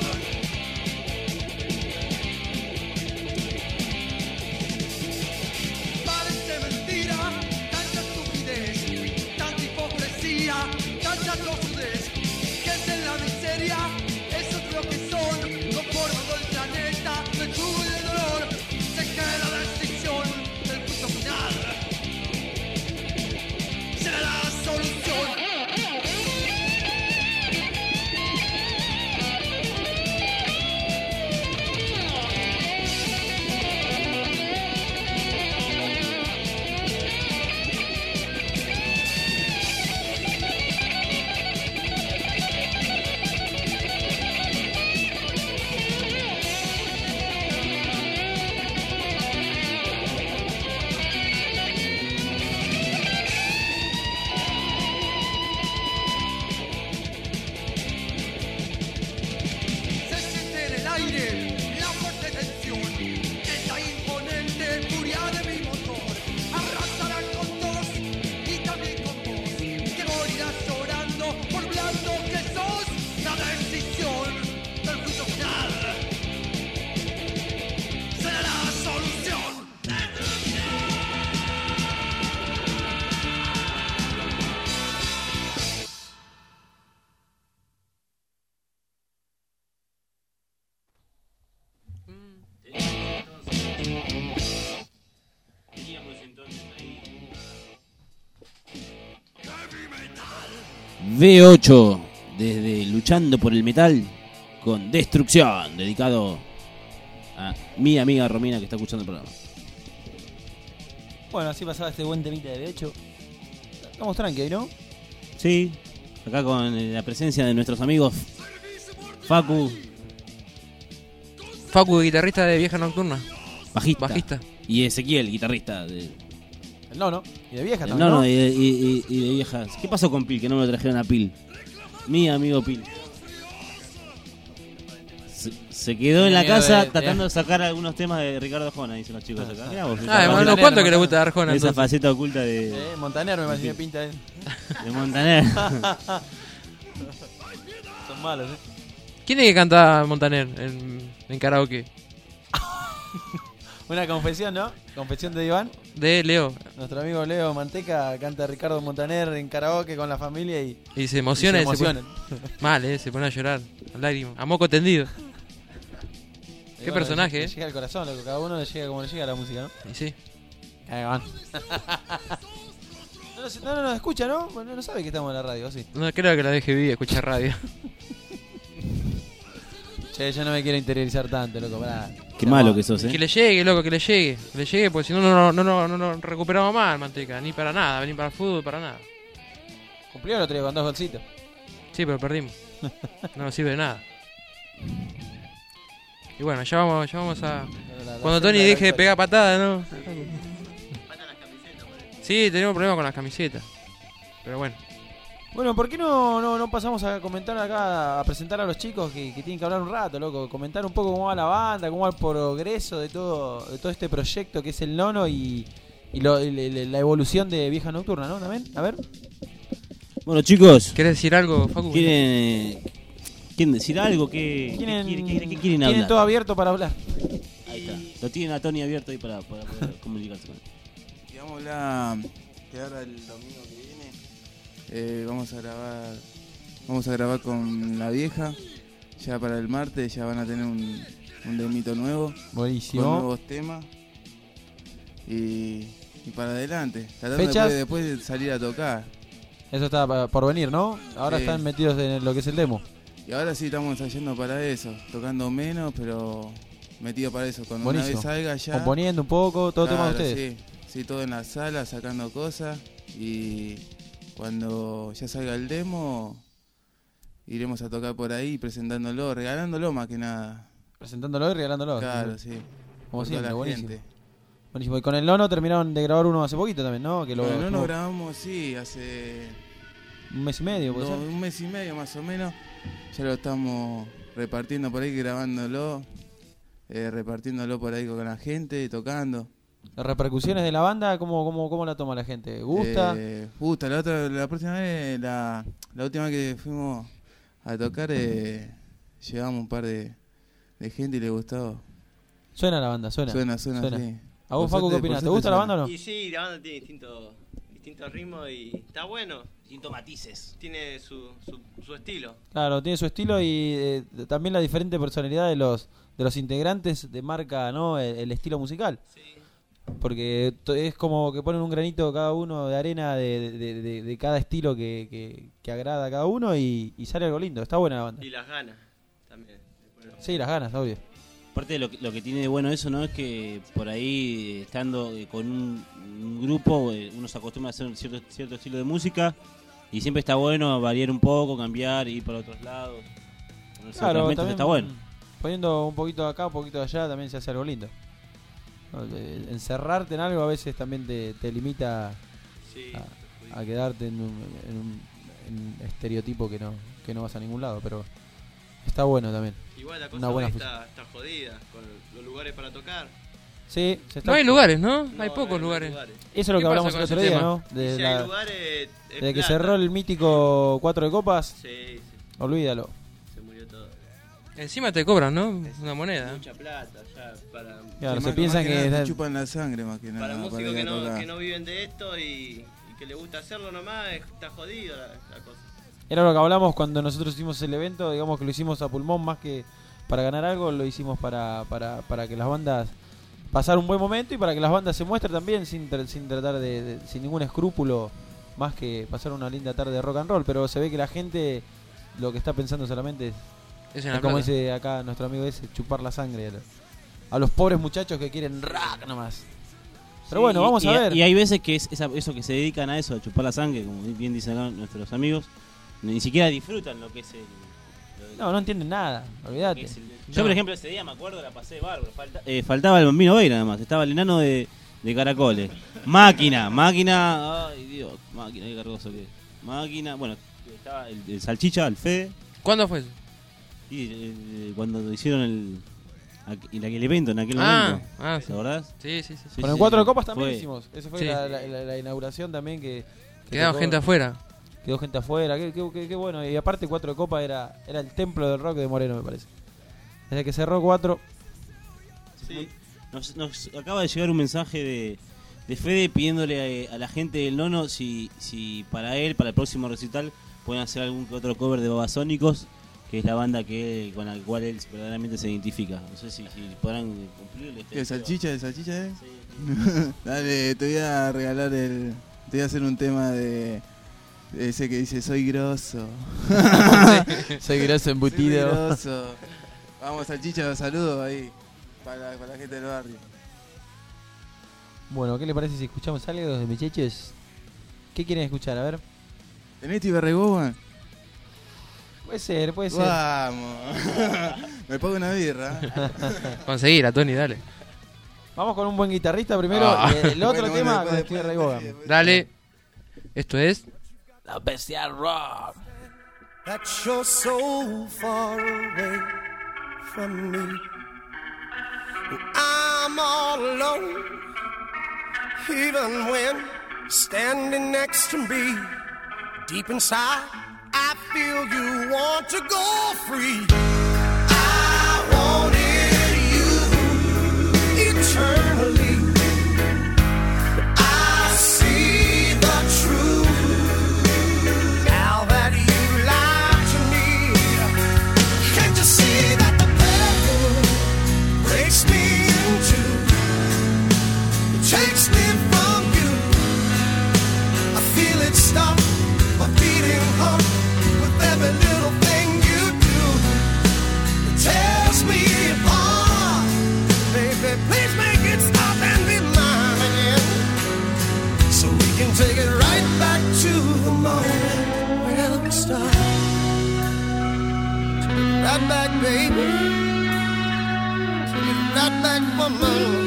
Parece mentira, tanta estupidez, tanta hipocresía, tanta tosudez. Gente en la miseria, eso es lo que son, conformando el planeta de chulo y de dolor. Se queda la extinción del punto final. Será la solución. Se siente en el aire la fuerte tensión, esa imponente furia de mi motor. Arrasará con todos y también con vos, que morirás llorando por blando que sos. La decisión del juicio final será la solución. Teníamos entonces ahí. Heavy metal. V ocho, desde Luchando por el Metal, con Destrucción, dedicado a mi amiga Romina que está escuchando el programa. Bueno, así pasaba este buen temita de hecho. Estamos tranquilos, ¿no? Sí, acá con la presencia de nuestros amigos Facu, Facu, guitarrista de Vieja Nocturna. bajista, Bajista. y Ezequiel, guitarrista de... El nono. Y de vieja No, también, no, ¿no? y de, y- y- y de viejas. ¿Qué pasó con Pil? Que no me lo trajeron a Pil. Mi amigo Pil. Se, se quedó en la Miedo casa de- tratando de sacar algunos temas de Ricardo Arjona, dicen los chicos acá. Mirá vos, Ah, esa, hermano, Montaner, ¿cuánto que le Montaner. gusta Arjona? esa entonces? faceta oculta de, Eh, Montaner me parece que pinta él. de Montaner. Son malos, ¿eh? ¿Quién es que canta Montaner en, en karaoke? Una confesión, ¿no? Confesión de Iván. De Leo. Nuestro amigo Leo Manteca canta Ricardo Montaner en karaoke con la familia y, Y se y emociona se y se, emocionan. pone, mal, eh, se pone a llorar. A lágrimas. A moco tendido. Y Qué bueno, personaje, le, eh. le llega al corazón, loco. Cada uno le llega como le llega la música, ¿no? Y sí. Ahí van. No, no, no, no nos escucha, ¿no? Bueno, no sabe que estamos en la radio, sí. No creo que la deje vivir, escuchar radio. Che, yo no me quiero interiorizar tanto, loco. Pará. Qué malo que sos, Que eh. le llegue, loco, que le llegue. Que le llegue, porque si no, no, no, no, no, no, no recuperamos más el Manteca. Ni para nada, ni para el fútbol, para nada. Cumplió el otro día con dos golcitos. Sí, pero perdimos. No nos sirve de nada. Y bueno, ya vamos, ya vamos a... La- la Cuando senda Tony la deje de victoria. pegar patadas, ¿no? Sí, tenemos problemas con las camisetas. Pero bueno. Bueno, ¿por qué no, no, no pasamos a comentar acá, a presentar a los chicos que, que tienen que hablar un rato, loco? Comentar un poco cómo va la banda, cómo va el progreso de todo de todo este proyecto que es el Nono y, y, lo- y le- le- la evolución de Vieja Nocturna, ¿no? También, a ver. Bueno, chicos, ¿Querés decir algo, Facu? ¿quieren, ¿quieren decir algo? ¿Qué, qué Tienen, quieren, qué- qué quieren tienen hablar? todo abierto para hablar. Ahí está. Lo tienen a Tony abierto ahí para, para poder comunicarse con él. Y vamos a hablar que ahora el domingo que viene eh, vamos a grabar vamos a grabar con La Vieja. Ya para el martes ya van a tener un, un demito nuevo con Buenísimo. nuevos temas y, y para adelante tratando ¿Fechas? después, después de salir a tocar. Eso está pa- por venir, ¿no? Ahora Sí. están metidos en lo que es el demo. Y ahora sí estamos ensayando para eso, tocando menos pero metido para eso. Cuando Buenísimo. una vez salga ya Componiendo un poco, todo tema de Claro, ustedes. Sí, sí, todo en la sala, sacando cosas. Y cuando ya salga el demo, iremos a tocar por ahí, presentándolo, regalándolo más que nada. Presentándolo y regalándolo. Claro, sí. Como por toda siempre, la buenísimo. gente. Buenísimo. Y con el Nono terminaron de grabar uno hace poquito también, ¿no? Que lo, Bueno, no estuvo nos grabamos, sí, hace un mes y medio, ¿puede do- ser? un mes y medio más o menos. Ya lo estamos repartiendo por ahí, grabándolo, eh, repartiéndolo por ahí con la gente, tocando. Las repercusiones de la banda, ¿cómo, cómo, cómo la toma la gente? ¿Gusta? Eh, gusta, la otra, la próxima vez, la, la última vez que fuimos a tocar, eh, llevamos un par de, de gente y le gustó. Suena la banda, suena. Suena, suena, suena. sí. ¿A vos, Por Facu, qué suerte- opinás? por ¿Te gusta suerte la banda o no? Y sí, la banda tiene distintos distintos ritmos y está bueno. Distintos matices. Tiene su, su, su estilo. Claro, tiene su estilo y eh, también la diferente personalidad de los de los integrantes de marca, ¿no? El, el estilo musical. Sí. Porque to- es como que ponen un granito cada uno de arena de, de, de- de cada estilo que, que, que agrada a cada uno y, y sale algo lindo. Está buena la banda. Y las ganas también. Bueno, Sí, las ganas, obvio. Aparte de lo que, lo que tiene de bueno eso, ¿no? Es que por ahí, estando eh, con un, un grupo, eh, uno se acostumbra a hacer un cierto, cierto estilo de música y siempre está bueno variar un poco, cambiar, ir para otros lados. Ponerse Claro, otras metas, también está bueno. poniendo un poquito de acá, un poquito de allá, también se hace algo lindo. No, de- Encerrarte en algo a veces también te, te limita sí. a quedarte en un, en un- en un estereotipo que no, que no vas a ningún lado, pero está bueno también. Igual la una cosa buena hoy está, está jodida con los lugares para tocar. Sí, se está- No hay lugares, ¿no? No, hay no pocos no lugares. Eso es lo ¿Qué que hablamos pasa el con otro ese día, tema? ¿no? Y De si la- hay lugares, es desde que plata. cerró el mítico Cuatro de Copas, Sí, sí, olvídalo. se murió todo. Encima te cobran, ¿no? Una moneda. Mucha plata ya para, Claro, Sí, se más- piensan más que nada está- te chupan la sangre más que nada. para músicos ir que a no, tocar. que no viven de esto y, y que le gusta hacerlo nomás, está jodido la, la cosa. Era lo que hablamos cuando nosotros hicimos el evento, digamos que lo hicimos a pulmón más que para ganar algo, lo hicimos para, para, para que las bandas pasar un buen momento y para que las bandas se muestren también sin, tra- sin tratar de, de- sin ningún escrúpulo más que pasar una linda tarde de rock and roll, pero se ve que la gente lo que está pensando solamente es, Es en la es como plata. dice acá nuestro amigo ese, chupar la sangre a los, a los pobres muchachos que quieren rock nomás. Pero Sí, bueno, y- vamos y, a ver. Y hay veces que es esa- eso que se dedican a eso, a chupar la sangre, como bien dicen acá nuestros amigos, ni siquiera disfrutan lo que es el... lo de- No, no entienden nada, que olvídate. es el- Yo, por ejemplo, ese día me acuerdo, la pasé bárbaro. Falta- eh, faltaba el Bambino Veira, nada más. Estaba el enano de, de Caracoles. Máquina, máquina. Ay, Dios, máquina, qué cargoso que es. Máquina, bueno, estaba el, el Salchicha, el Fede. ¿Cuándo fue eso? Y eh, cuando hicieron el, aqu- el, aquel evento en aquel Ah, momento. ah, ¿Te acordás? Sí, sí, sí. sí. Sí, Con el sí, Cuatro de sí. Copas también Fue. hicimos. Esa fue Sí. la, la- la- la inauguración también que... que Quedaron tocó- gente afuera. Quedó gente afuera, qué, qué- qué- qué bueno. Y aparte Cuatro de Copas era, era el templo del rock de Moreno, me parece. Desde que cerró Cuatro... Sí. Nos, nos acaba de llegar un mensaje de, de Fede pidiéndole a, a la gente del Nono si, si para él, para el próximo recital, pueden hacer algún que otro cover de Babasónicos, que es la banda que con la cual él verdaderamente se identifica. No sé si, si podrán cumplirle este ¿Qué, deseo. salchicha de salchicha, eh? Sí. Dale, te voy a regalar el... Te voy a hacer un tema de... de ese que dice, soy grosso. Soy grosso Soy embutido. grosso. Vamos, salchicha, saludos ahí. Para, para la gente del barrio. Bueno, ¿qué le parece si escuchamos algo de Mecheches? ¿Qué quieren escuchar? A ver. ¿Tenés Tiberregoban? Puede ser, puede ser. Vamos. Me pago una birra. Conseguir a Tony, dale. Vamos con un buen guitarrista primero. Ah. Y el otro Bueno, tema bueno, con después- Steve Ray después- Vaughan. después- Dale. Esto es. La bestia rock. that you're so far away from me. I'm all alone, even when standing next to me. Deep inside, I feel you want to go free. I wanted you eternally. I see the truth now that you lied to me. Can't you see that the devil breaks me in two, takes me from you? I feel it stop my beating heart with every little thing you do. It tears me apart. Baby, please make it stop and be mine again, so we can take it right back to the moment where we started. Take it right back, baby. Take it right back, mama.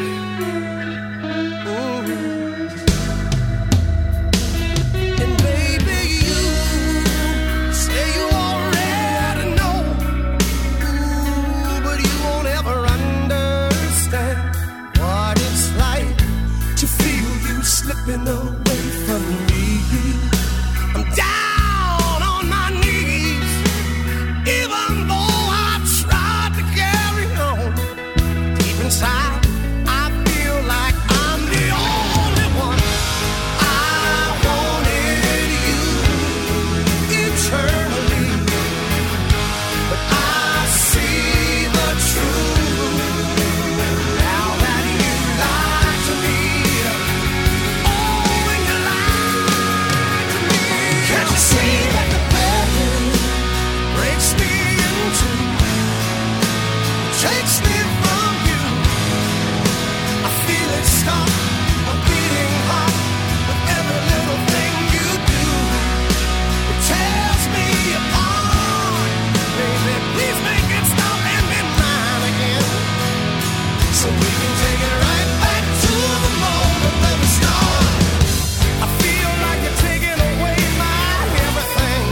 And baby, you say you already know, ooh, but you won't ever understand what it's like to feel you slipping away from me. I'm down on my knees, even though I tried to carry on. Deep inside, I feel like I'm the only one. I wanted you eternally, but I see the truth now that you lied to me. Oh, when you lied to me, can't you see that the pain breaks me in two, takes me from you? I feel it stop a beating heart with every little thing you do. It tears me apart. Baby, please make it stop and be mine again, so we can take it right back to the moment where we started. I feel like you're taking away my everything.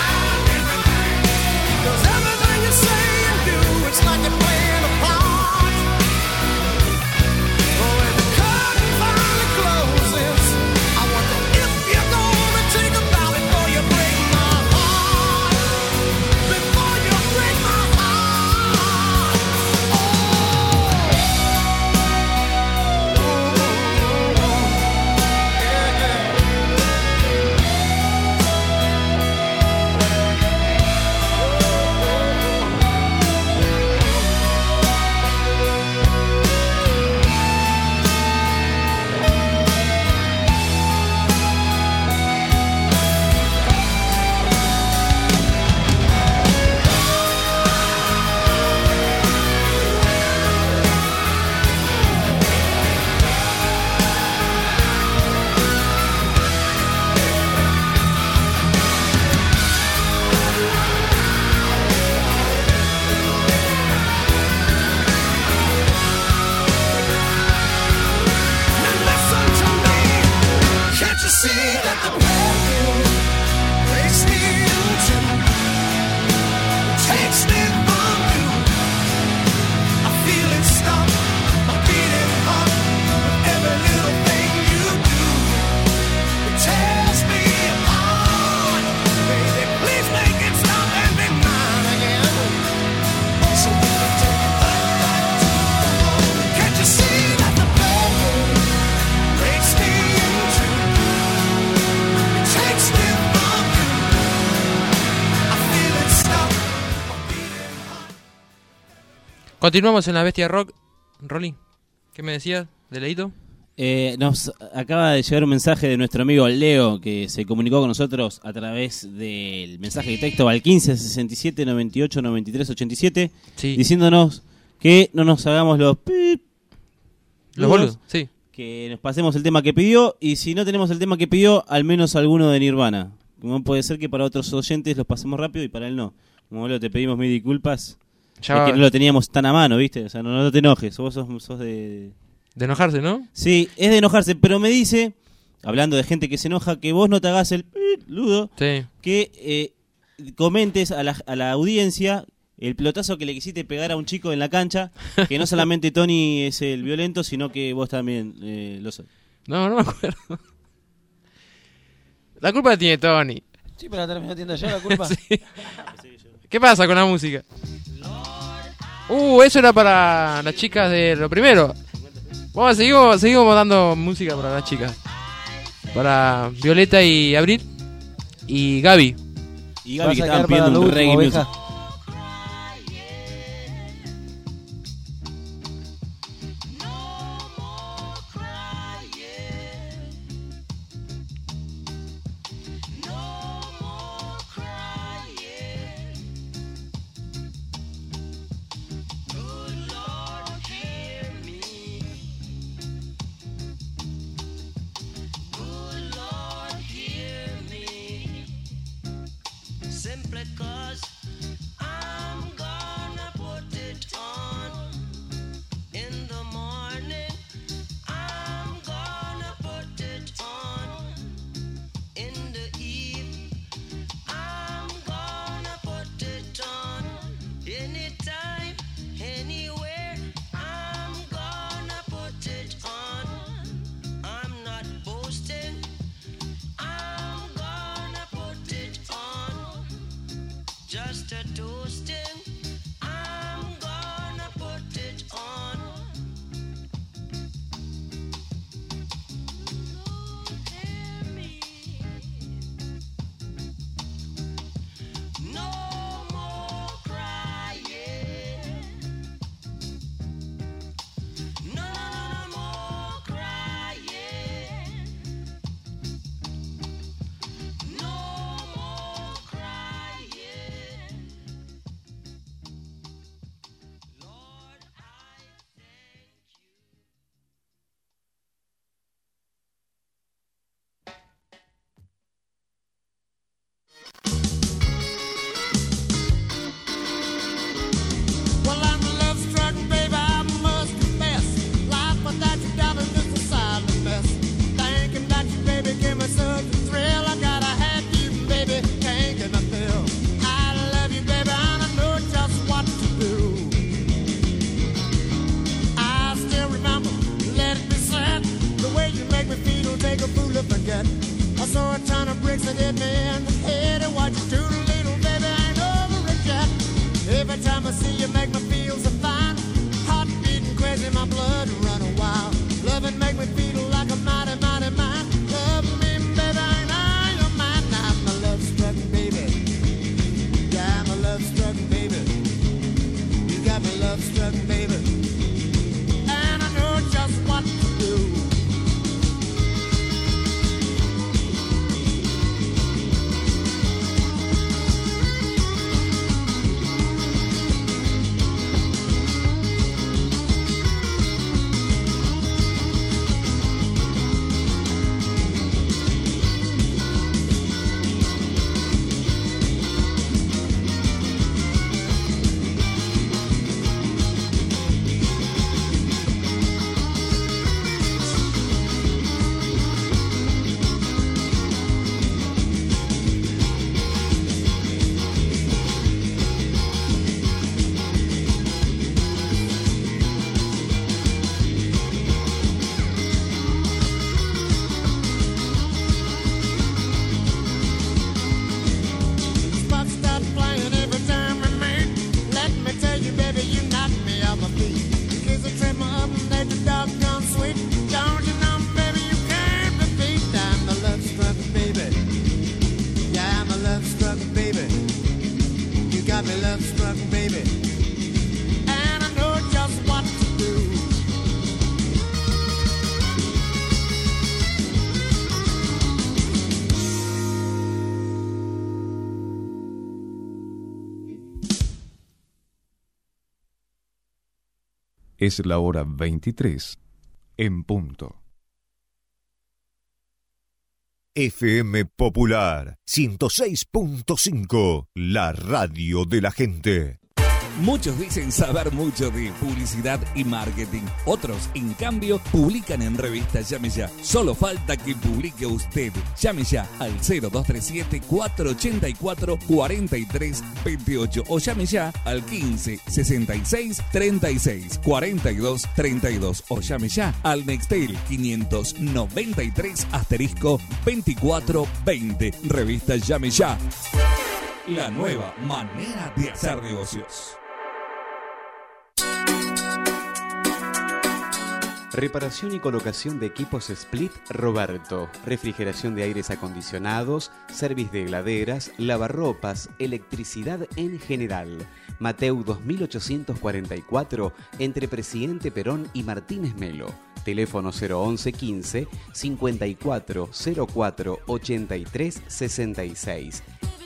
Cause everything you say and do, it's like you're playing a part. Oh, when the curtain finally closes, I wonder if you're gonna take a bow before you break my heart. Before you break my heart. Oh, Continuamos en la Bestia Rock. Rolly, ¿qué me decías de Leito? Eh, nos acaba de llegar un mensaje de nuestro amigo Leo, que se comunicó con nosotros a través del mensaje de texto al quince sesenta y siete noventa y ocho noventa y tres ochenta y siete, Sí. diciéndonos que no nos hagamos los pip, Los boludos, sí. que nos pasemos el tema que pidió, y si no tenemos el tema que pidió, al menos alguno de Nirvana. Como puede ser que para otros oyentes los pasemos rápido y para él no. Como Leo, te pedimos mil disculpas. Ya Es que va- no lo teníamos tan a mano, ¿viste? O sea, no, no te enojes, vos sos, sos de... De enojarse, ¿no? Sí, es de enojarse, pero me dice, hablando de gente que se enoja, que vos no te hagas el pip, ludo, Sí. que eh, comentes a la, a la audiencia el pelotazo que le quisiste pegar a un chico en la cancha, que no solamente Tony es el violento, sino que vos también eh, lo sos. No, no me acuerdo. La culpa la tiene Tony. Sí, pero la terminó teniendo yo la culpa. Sí. ¿Qué pasa con la música? Uh, eso era para las chicas de lo primero. Vamos, seguimos, seguimos dando música para las chicas. Para Violeta y Abril y Gaby. Y Va a Gaby, que sacar estaban para pidiendo lo un último, reggae music. oveja. Simply cause I'm gonna put it on in the morning. I'm gonna put it on in the eve. I'm gonna put it on anytime, anywhere. I'm gonna put it on. I'm not boasting. I'm gonna put it on. Just a toasting. I'm gonna put it on. Lord, hear me. No more crying. No, no, no, no more crying. No more crying. Lord, I thank you. Well, I'm love struck, baby, I must confess. Life without you, darling, is a silent mess. Thinking that you, baby, give me such a thrill. I gotta have you, baby, can't get my fill. I love you, baby, and I know just what to do. I still remember, let it be said, the way you make me feel, take a fool to forget. I saw a ton of bricks that hit me in the head, and what you do to little baby, I ain't over it yet. Every time I see you make me feel so fine. Heart beating crazy, my blood running wild. Loving make me feel like a mighty, mighty man. Love me, baby, and I am mine. I'm a love struck baby. Yeah, I'm a love struck baby. You got me love struck baby. And I know just what to do. Es la hora veintitrés, en punto. F M Popular ciento seis punto cinco, la radio de la gente. Muchos dicen saber mucho de publicidad y marketing. Otros, en cambio, publican en revista Llame Ya. Solo falta que publique usted. Llame ya al cero dos tres siete, cuatro ocho cuatro, cuatro tres dos ocho o llame ya al quince, sesenta y seis, treinta y seis, cuarenta y dos, treinta y dos o llame ya al Nextel quinientos noventa y tres asterisco veinticuatro veinte. Revista Llame Ya. La nueva manera de hacer negocios. Reparación y colocación de equipos Split Roberto. Refrigeración de aires acondicionados, servicio de heladeras, lavarropas, electricidad en general. Mateu dos mil ochocientos cuarenta y cuatro, entre Presidente Perón y Martínez Melo. Teléfono cero once quince, cincuenta y cuatro, cero cuatro, ochenta y tres, sesenta y seis.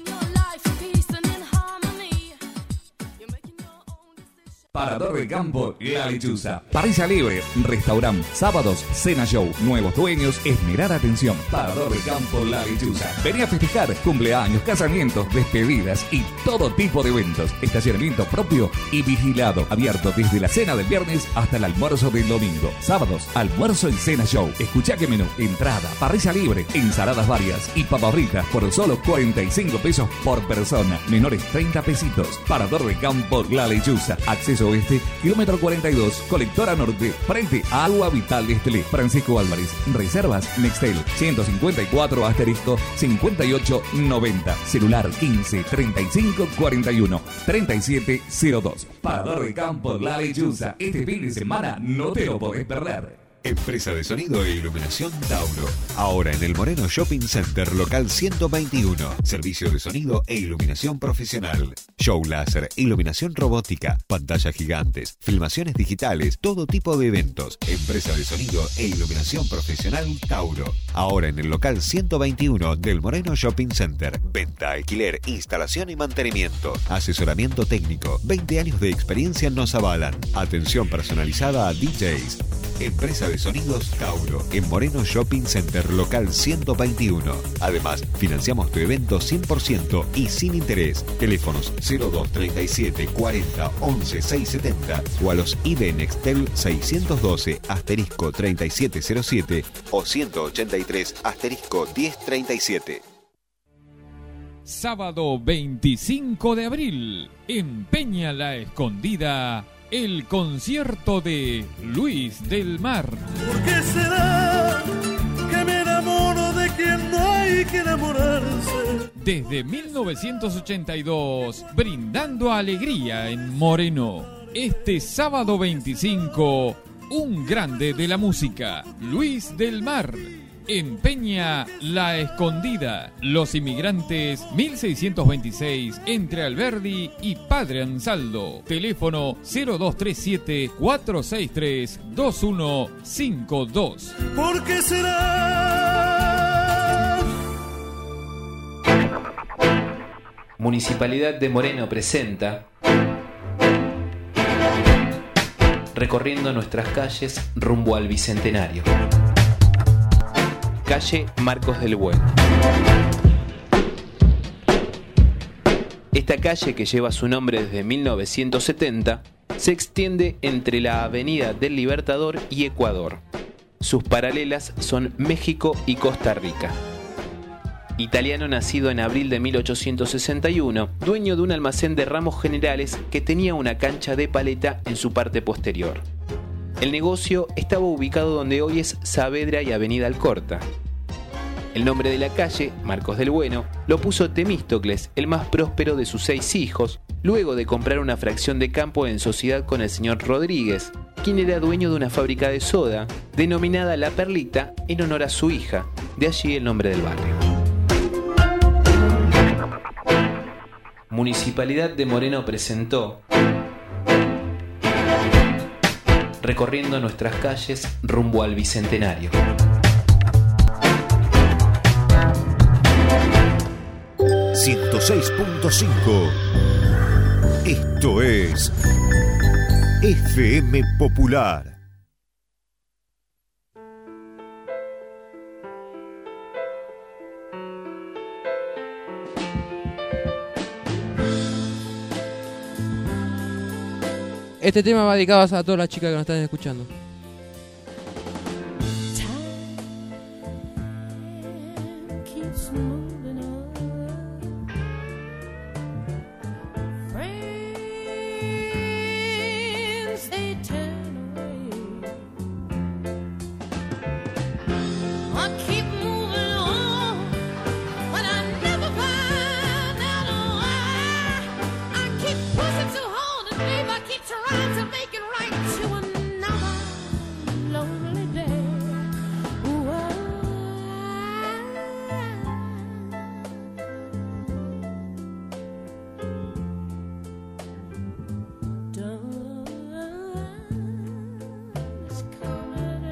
Parador de Campo La Lechuza. Parrilla libre, restaurante, sábados, cena show, nuevos dueños, esmerar atención. Parador de Campo La Lechuza. Vení a festejar cumpleaños, casamientos, despedidas y todo tipo de eventos. Estacionamiento propio y vigilado. Abierto desde la cena del viernes hasta el almuerzo del domingo. Sábados, almuerzo y cena show. Escuchá qué menú. Entrada, parrilla libre, ensaladas varias y papas fritas por solo cuarenta y cinco pesos por persona. Menores treinta pesitos. Parador de Campo La Lechuza. Acceso oeste, kilómetro cuarenta y dos, colectora norte, frente a Agua Vital de Estelé. Francisco Álvarez. Reservas Nextel ciento cincuenta y cuatro asterisco cincuenta y ocho noventa. Celular quince, treinta y cinco, cuarenta y uno, treinta y siete cero dos. Parador de Campo La Lechuza. Este fin de semana no te lo podés perder. Empresa de sonido e iluminación Tauro. Ahora en el Moreno Shopping Center, local ciento veintiuno. Servicio de sonido e iluminación profesional. Show láser, iluminación robótica, pantallas gigantes, filmaciones digitales, todo tipo de eventos. Empresa de sonido e iluminación profesional Tauro. Ahora en el local ciento veintiuno del Moreno Shopping Center. Venta, alquiler, instalación y mantenimiento. Asesoramiento técnico. veinte años de experiencia nos avalan. Atención personalizada a D Js. Empresa de Sonidos Tauro, en Moreno Shopping Center, local ciento veintiuno. Además, financiamos tu evento cien por ciento y sin interés. Teléfonos cero dos treinta y siete, cuarenta, once, seiscientos setenta o a los I B Nextel seiscientos doce asterisco treinta y siete cero siete o ciento ochenta y tres asterisco diez treinta y siete. Sábado veinticinco de abril, en Peña La Escondida, el concierto de Luis del Mar. ¿Por qué será que me enamoro de quien no hay que enamorarse? Desde mil novecientos ochenta y dos, brindando alegría en Moreno. Este sábado veinticinco, un grande de la música, Luis del Mar. En Peña La Escondida, Los Inmigrantes mil seiscientos veintiséis, entre Alberdi y Padre Ansaldo. Teléfono cero dos tres siete, cuatro seis tres, dos uno cinco dos. ¿Por qué será? Municipalidad de Moreno presenta Recorriendo nuestras calles rumbo al Bicentenario. Calle Marcos del Bueno. Esta calle, que lleva su nombre desde mil novecientos setenta, se extiende entre la Avenida del Libertador y Ecuador. Sus paralelas son México y Costa Rica. Italiano nacido en abril de mil ochocientos sesenta y uno, dueño de un almacén de ramos generales que tenía una cancha de paleta en su parte posterior. El negocio estaba ubicado donde hoy es Saavedra y Avenida Alcorta. El nombre de la calle, Marcos del Bueno, lo puso Temístocles, el más próspero de sus seis hijos, luego de comprar una fracción de campo en sociedad con el señor Rodríguez, quien era dueño de una fábrica de soda, denominada La Perlita, en honor a su hija, de allí el nombre del barrio. Municipalidad de Moreno presentó Recorriendo nuestras calles rumbo al Bicentenario. ciento seis punto cinco. Esto es F M Popular. Este tema va dedicado a todas las chicas que nos están escuchando. Keeps moving on. Friends, they turn away. I keep moving on, but I never find out why. I keep pushing so hard, and babe, I keep trying to make it right to another lonely day. Ooh, dawn's coming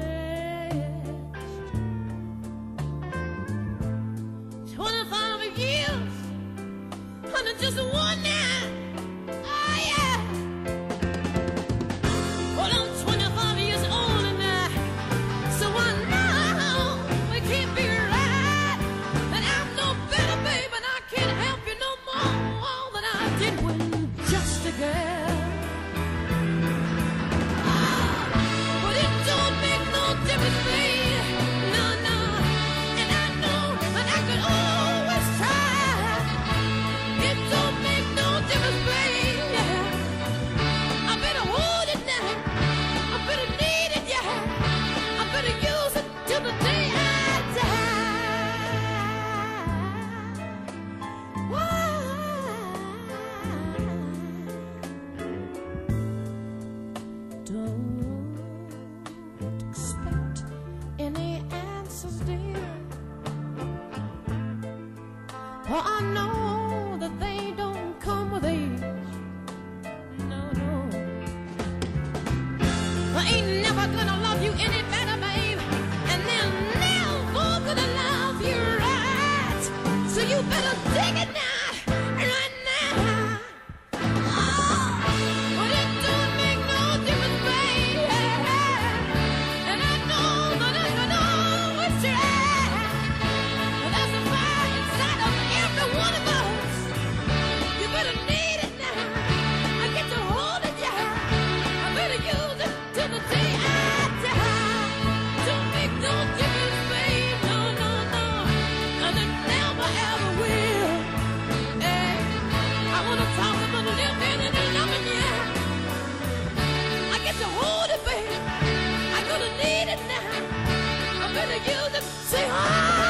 next. Twenty-five years under just one night. Oh yeah. Well, I'm twenty-five years older now, so I know we can't be right. And I'm no better, babe, and I can't help you no more than I did when just a girl. But it don't make no difference, babe. No, no. And I know, and I could always try. It don't make no difference, babe. I better hold it now. I better need it, yeah. I better use it till the day I die. Don't expect any answers, dear. For I know that they don't come with age. No, no. I ain't never gonna love you any better, babe. And they're never gonna love you right. So you better dig it now, right now. But it don't make no difference, babe. And I know that I can always try. But there's a fire inside of every one of us. You better need it now. I get to hold it, yeah. I better use it till the day I die. Don't make no difference, babe. No, no, no. And it never ever will. Hey, I wanna talk about living and loving you. I get to hold it, babe. I gonna need it now. I better use it. Say, oh,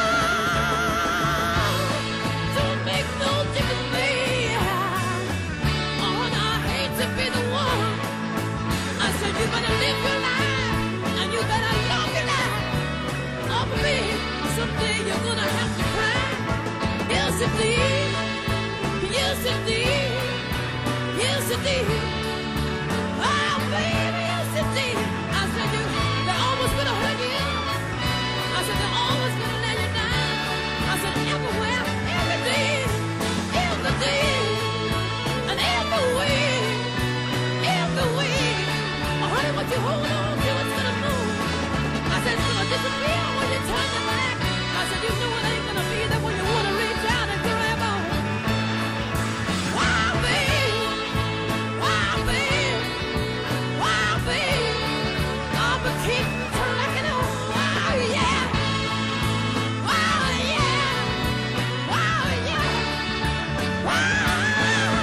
don't make no difference, babe. Oh, and I hate to be the one. I said you better live your life and you better love your life. Oh, baby, someday you're gonna have to cry. Yes, indeed. Yes, indeed. Yes, indeed. Oh, baby, yes, indeed. I said you, they're always gonna hurt you. I said they're always gonna let you down. I said everywhere, every day, every day, and every way, every way. Oh, honey, what you hold on to, it's gonna move. I said it's gonna disappear when you turn your back. I said you know it ain't gonna be there when you wanna reach out and grab on. Wow, babe. Wow, babe. Wow, babe. Oh, but keep trucking on. Wow, yeah. Wow, yeah. Wow, yeah. Wow.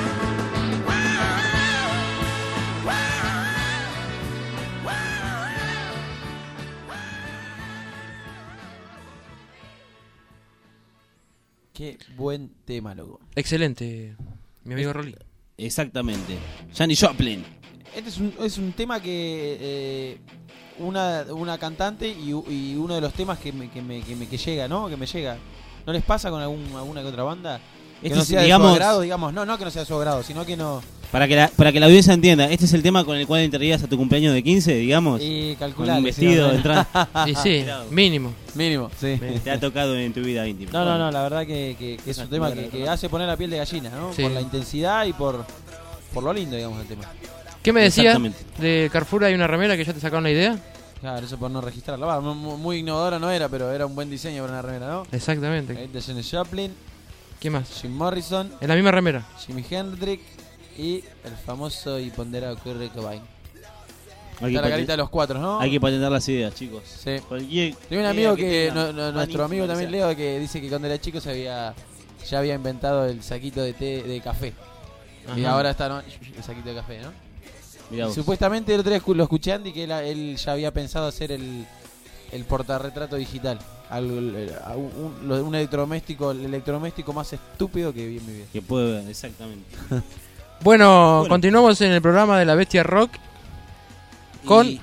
Qué buen tema, loco. Excelente, mi amigo Rolly. Exactamente. Janis Joplin. Este es un, es un tema que eh, una, una cantante y, y uno de los temas que me, que, me, que, me, que llega, ¿no? Que me llega. ¿No les pasa con algún, alguna que otra banda? Que Este no es, sea digamos- de su agrado, digamos. No, no que no sea de su agrado, sino que no... Para que, la, para que la audiencia entienda, este es el tema con el cual entrarías a tu cumpleaños de quince, digamos. Y Con calcular. un vestido, sí, entrar. Y sí, mínimo. Mínimo, sí. Te ha tocado en tu vida íntima. No, no, no, la verdad que, que, que es un tema que, que hace poner la piel de gallina, ¿no? Sí. Por la intensidad y por, por lo lindo, digamos, del tema. ¿Qué me decías? Exactamente. De Carrefour hay una remera que ya te sacaron la idea. Claro, eso por no registrarla. Va, mu- mu- muy innovadora no era, pero era un buen diseño para una remera, ¿no? Exactamente. Ahí de Janis Joplin, ¿Qué más? Jim Morrison, En la misma remera. Jimi Hendrix y el famoso y ponderado Kurt Cobain. Hay que, Está la paten- carita de los cuatro, ¿no? hay que patentar las ideas, chicos. Sí. Cualquier Tengo un idea amigo que, tengan, no- no- nuestro magnífica amigo que también sea. Leo, que dice que cuando era chico se había ya había inventado el saquito de té de café. Y Ajá. ahora está ¿no? el saquito de café, ¿no? Mirá Y vos. supuestamente el otro día escu- lo escuché a Andy que él, él ya había pensado hacer el, el portarretrato digital. Algo, el- a un, un- lo- un electrodoméstico, el electrodoméstico más estúpido que vi en mi vida. Que puede ver, exactamente. Bueno, Bueno. continuamos en el programa de la Bestia Rock con Y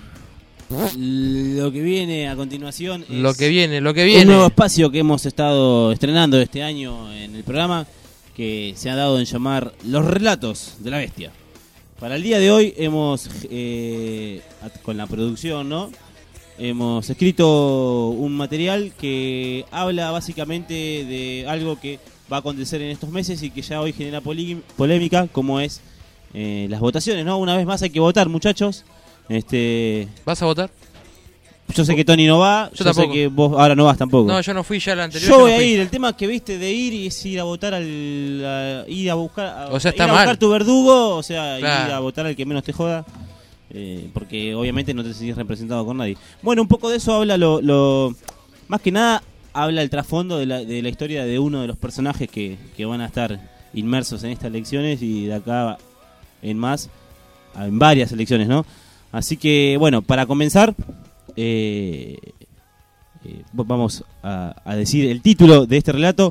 lo que viene a continuación es lo que viene, lo que un viene. nuevo espacio que hemos estado estrenando este año en el programa, que se ha dado en llamar Los Relatos de la Bestia. Para el día de hoy hemos, eh, at- con la producción, ¿no? Hemos escrito un material que habla básicamente de algo que va a acontecer en estos meses y que ya hoy genera poli- polémica, como es eh, las votaciones, ¿no? Una vez más hay que votar, muchachos. Este, ¿Vas a votar? yo sé que Tony no va, Yo yo, sé tampoco. que vos ahora no vas tampoco. No, yo no fui ya la anterior. Yo voy no a fui. ir, el tema que viste de ir y es ir a votar al a- ir a buscar a, O sea, está ir a buscar mal. tu verdugo, o sea, Claro. ir a votar al que menos te joda. eh, porque obviamente no te sentís representado con nadie. Bueno, un poco de eso habla lo, lo más que nada habla el trasfondo de la, de la historia de uno de los personajes que, que van a estar inmersos en estas elecciones y de acá en más en varias elecciones, ¿no? Así que bueno, para comenzar eh, eh, vamos a, a decir el título de este relato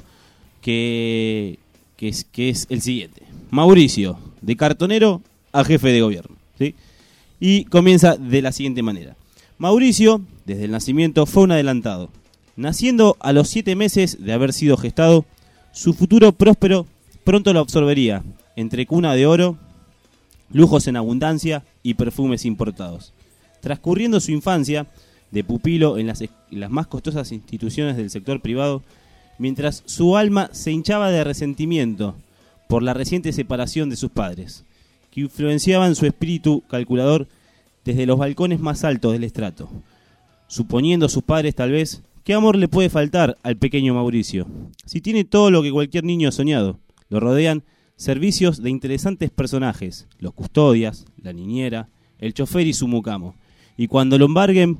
que, que, es, que es el siguiente: Mauricio, de cartonero a jefe de gobierno, ¿sí? Y comienza de la siguiente manera. Mauricio, desde el nacimiento, fue un adelantado. Naciendo a los siete meses de haber sido gestado, su futuro próspero pronto lo absorbería, entre cuna de oro, lujos en abundancia y perfumes importados. Transcurriendo su infancia de pupilo en las, en las más costosas instituciones del sector privado, mientras su alma se hinchaba de resentimiento por la reciente separación de sus padres, que influenciaban su espíritu calculador desde los balcones más altos del estrato, suponiendo sus padres tal vez, ¿qué amor le puede faltar al pequeño Mauricio? Si tiene todo lo que cualquier niño ha soñado, lo rodean servicios de interesantes personajes, los custodias, la niñera, el chofer y su mucamo. Y cuando lo embarguen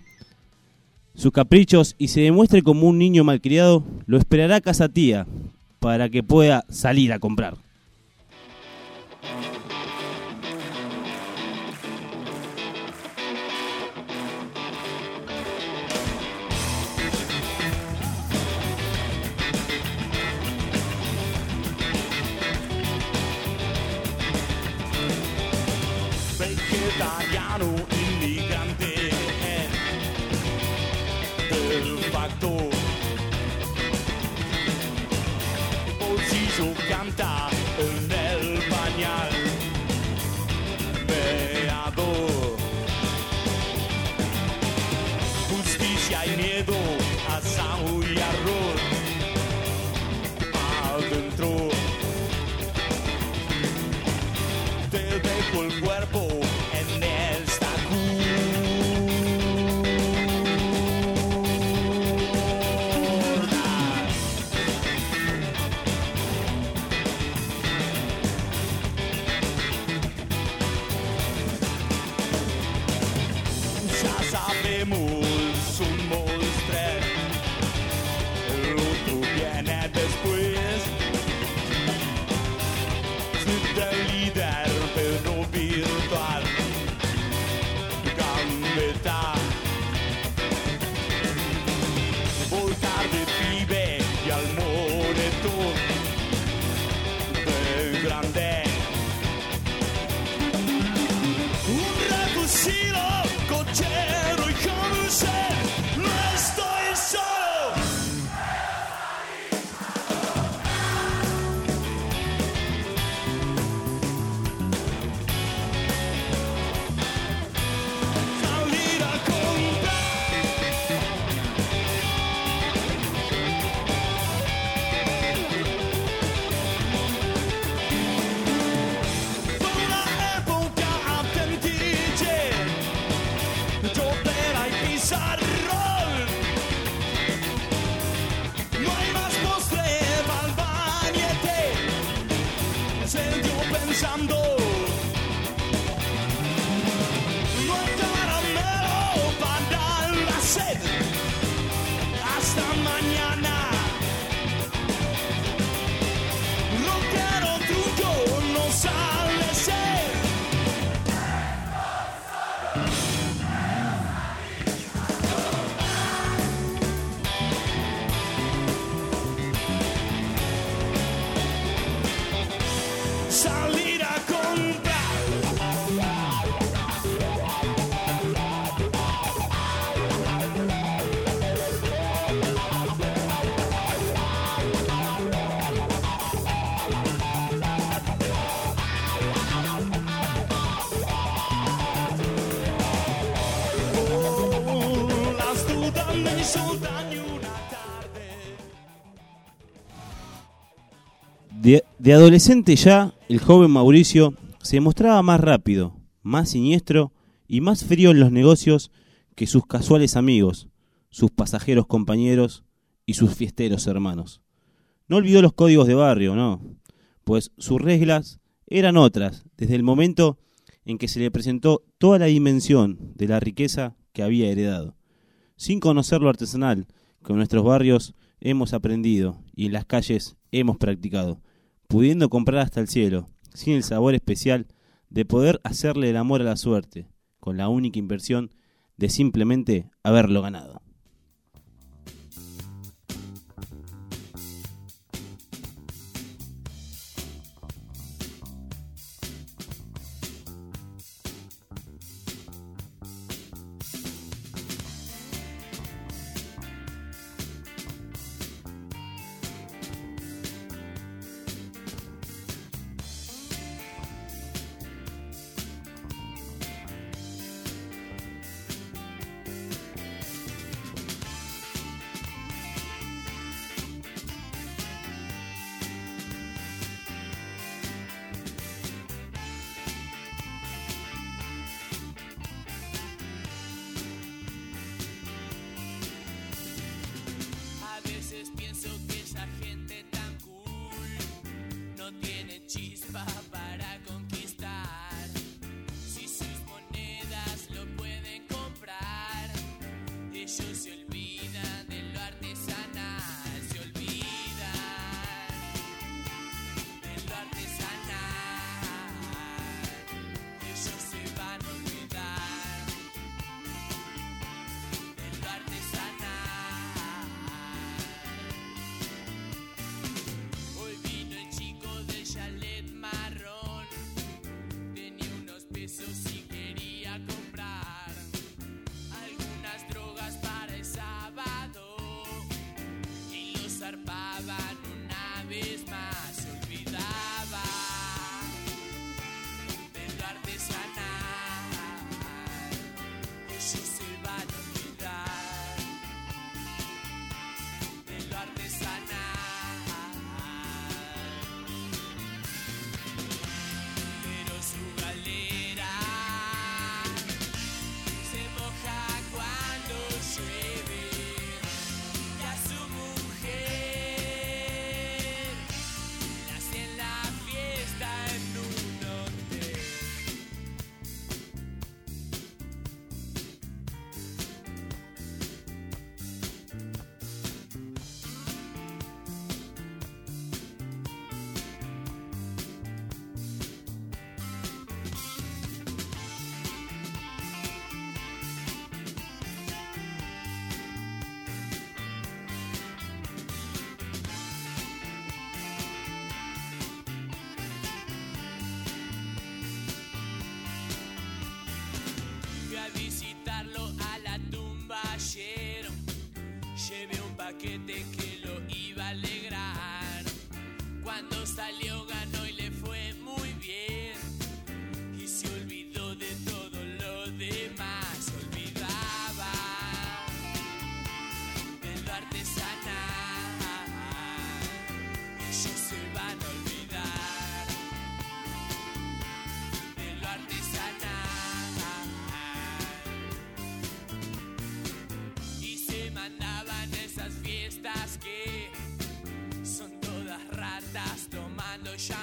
sus caprichos y se demuestre como un niño malcriado, lo esperará casa tía para que pueda salir a comprar. Vegetariano inmigrante del factor, bolsillo canta en el pañal, veador, justicia y miedo, asado y arroz, adentro. Te dejo el cuerpo en esta curda. Ya sabemos, somos tres, hizo daño una tarde. De, de adolescente ya, el joven Mauricio se mostraba más rápido, más siniestro y más frío en los negocios que sus casuales amigos, sus pasajeros compañeros y sus fiesteros hermanos. No olvidó los códigos de barrio, no, pues sus reglas eran otras desde el momento en que se le presentó toda la dimensión de la riqueza que había heredado, sin conocer lo artesanal que en nuestros barrios hemos aprendido y en las calles hemos practicado, pudiendo comprar hasta el cielo, sin el sabor especial de poder hacerle el amor a la suerte, con la única inversión de simplemente haberlo ganado. A veces pienso que esa gente tan cool no tiene chispa para conquistar. Si sus monedas lo pueden comprar, ellos se olvidan de lo artesanal, se olvidan de lo artesanal. Ellos se van a olvidar de lo artesanal. Hoy vino el chico del chalet marrón, tenía unos pesos y quería comprar algunas drogas para el sábado y lo zarpaban una vez más. Se olvidaba de lo artesanal, ellos se van a olvidar de lo artesanal. Pero su galera se moja cuando llueve y a su mujer la hacen la fiesta en un hotel. Fui a visitarlo a la tumba ayer, llevé un paquete que lo iba a alegrar. Cuando salió ganó y le fue muy bien, y se olvidó de todo lo demás. Se olvidaba de lo artesanal, ellos se van a olvidar de lo artesanal. Y se mandaban esas fiestas que son todas ratas tomando ya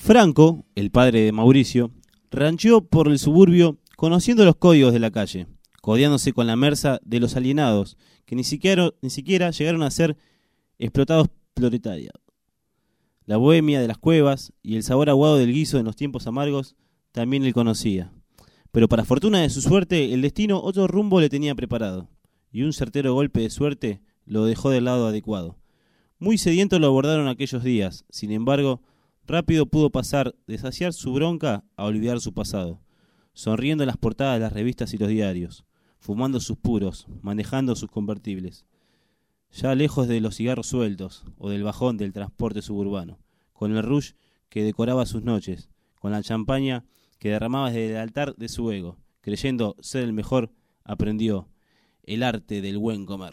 Franco, el padre de Mauricio, rancheó por el suburbio conociendo los códigos de la calle, codeándose con la merza de los alienados, que ni siquiera, ni siquiera llegaron a ser explotados proletarios. La bohemia de las cuevas y el sabor aguado del guiso en los tiempos amargos también él conocía. Pero para fortuna de su suerte, el destino otro rumbo le tenía preparado, y un certero golpe de suerte lo dejó del lado adecuado. Muy sediento lo abordaron aquellos días, sin embargo, rápido pudo pasar de saciar su bronca a olvidar su pasado, sonriendo en las portadas de las revistas y los diarios, fumando sus puros, manejando sus convertibles, ya lejos de los cigarros sueltos o del bajón del transporte suburbano, con el rush que decoraba sus noches, con la champaña que derramaba desde el altar de su ego, creyendo ser el mejor, aprendió el arte del buen comer.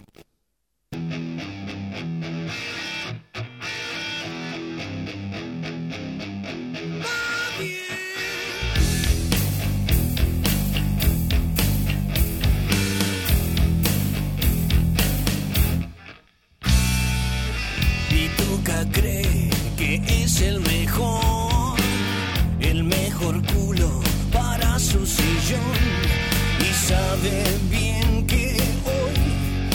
Pituca cree que es el mejor, el mejor culo para su sillón, y sabe bien que hoy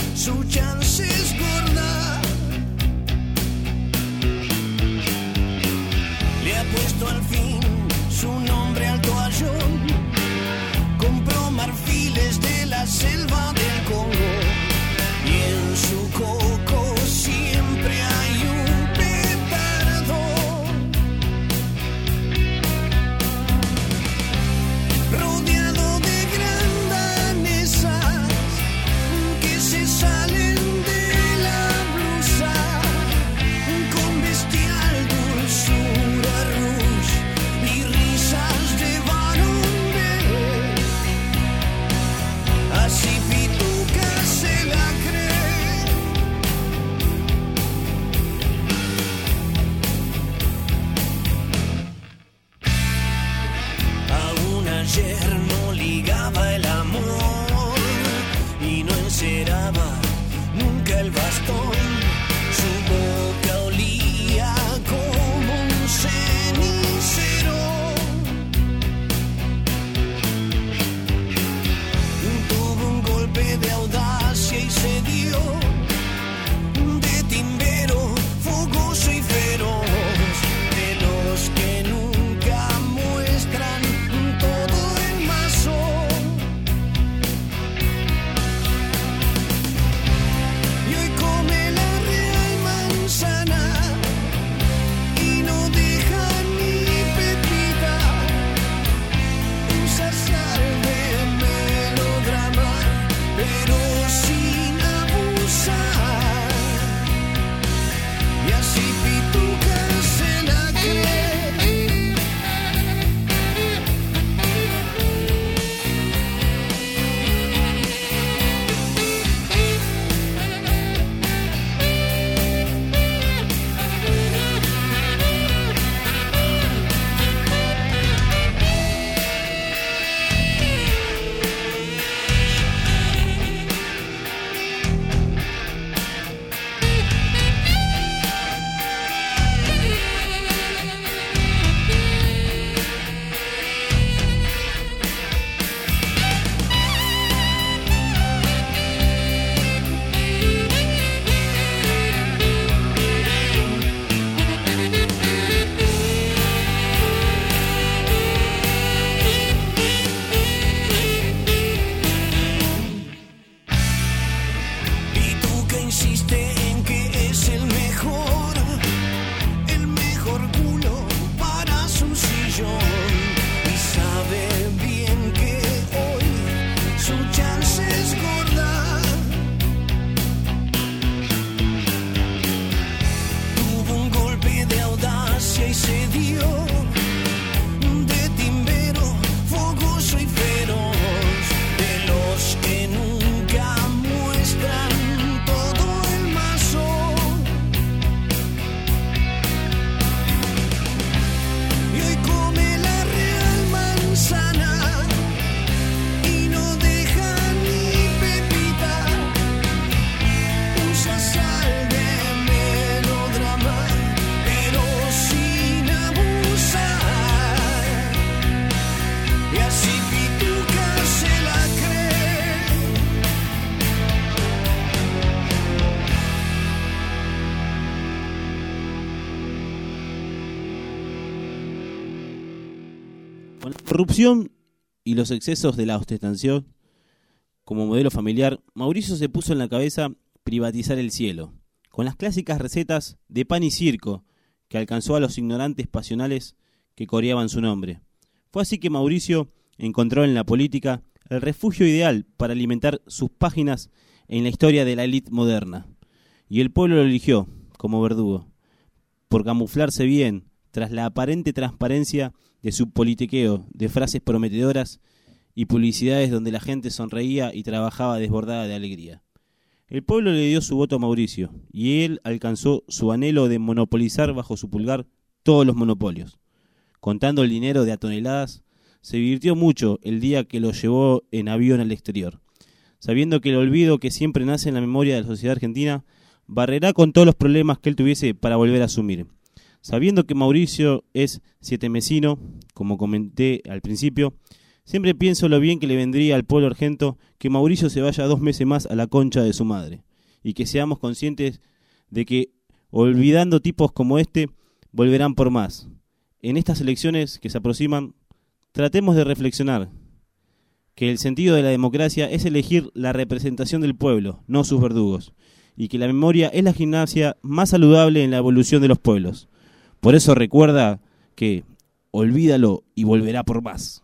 corrupción y los excesos de la ostentación como modelo familiar, Mauricio se puso en la cabeza privatizar el cielo, con las clásicas recetas de pan y circo que alcanzó a los ignorantes pasionales que coreaban su nombre. Fue así que Mauricio encontró en la política el refugio ideal para alimentar sus páginas en la historia de la élite moderna, y el pueblo lo eligió como verdugo, por camuflarse bien tras la aparente transparencia de su politiqueo de frases prometedoras y publicidades donde la gente sonreía y trabajaba desbordada de alegría. El pueblo le dio su voto a Mauricio, y él alcanzó su anhelo de monopolizar bajo su pulgar todos los monopolios. Contando el dinero de a toneladas, se divirtió mucho el día que lo llevó en avión al exterior, sabiendo que el olvido que siempre nace en la memoria de la sociedad argentina barrerá con todos los problemas que él tuviese para volver a asumir. Sabiendo que Mauricio es sietemesino, como comenté al principio, siempre pienso lo bien que le vendría al pueblo argento que Mauricio se vaya dos meses más a la concha de su madre, y que seamos conscientes de que, olvidando tipos como este, volverán por más. En estas elecciones que se aproximan, tratemos de reflexionar que el sentido de la democracia es elegir la representación del pueblo, no sus verdugos, y que la memoria es la gimnasia más saludable en la evolución de los pueblos. Por eso recuerda que olvídalo y volverá por más.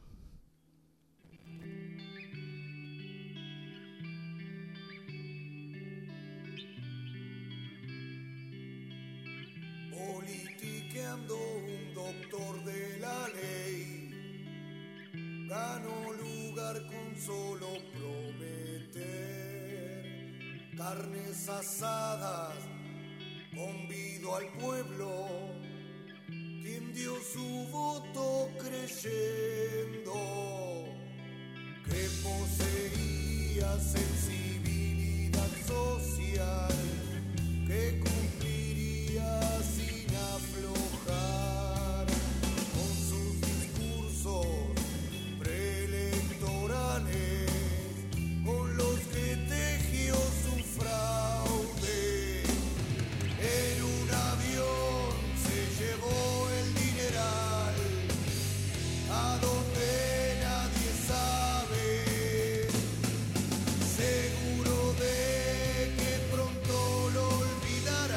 Politiqueando un doctor de la ley, ganó lugar con solo prometer carnes asadas, convido al pueblo, quien dio su voto creyendo que poseía sensibilidad social, que cumpliría sin aflojar con sus discursos preelectorales, con los que tejió su fraude. En un avión se llevó el dineral a donde nadie sabe, seguro de que pronto lo olvidará.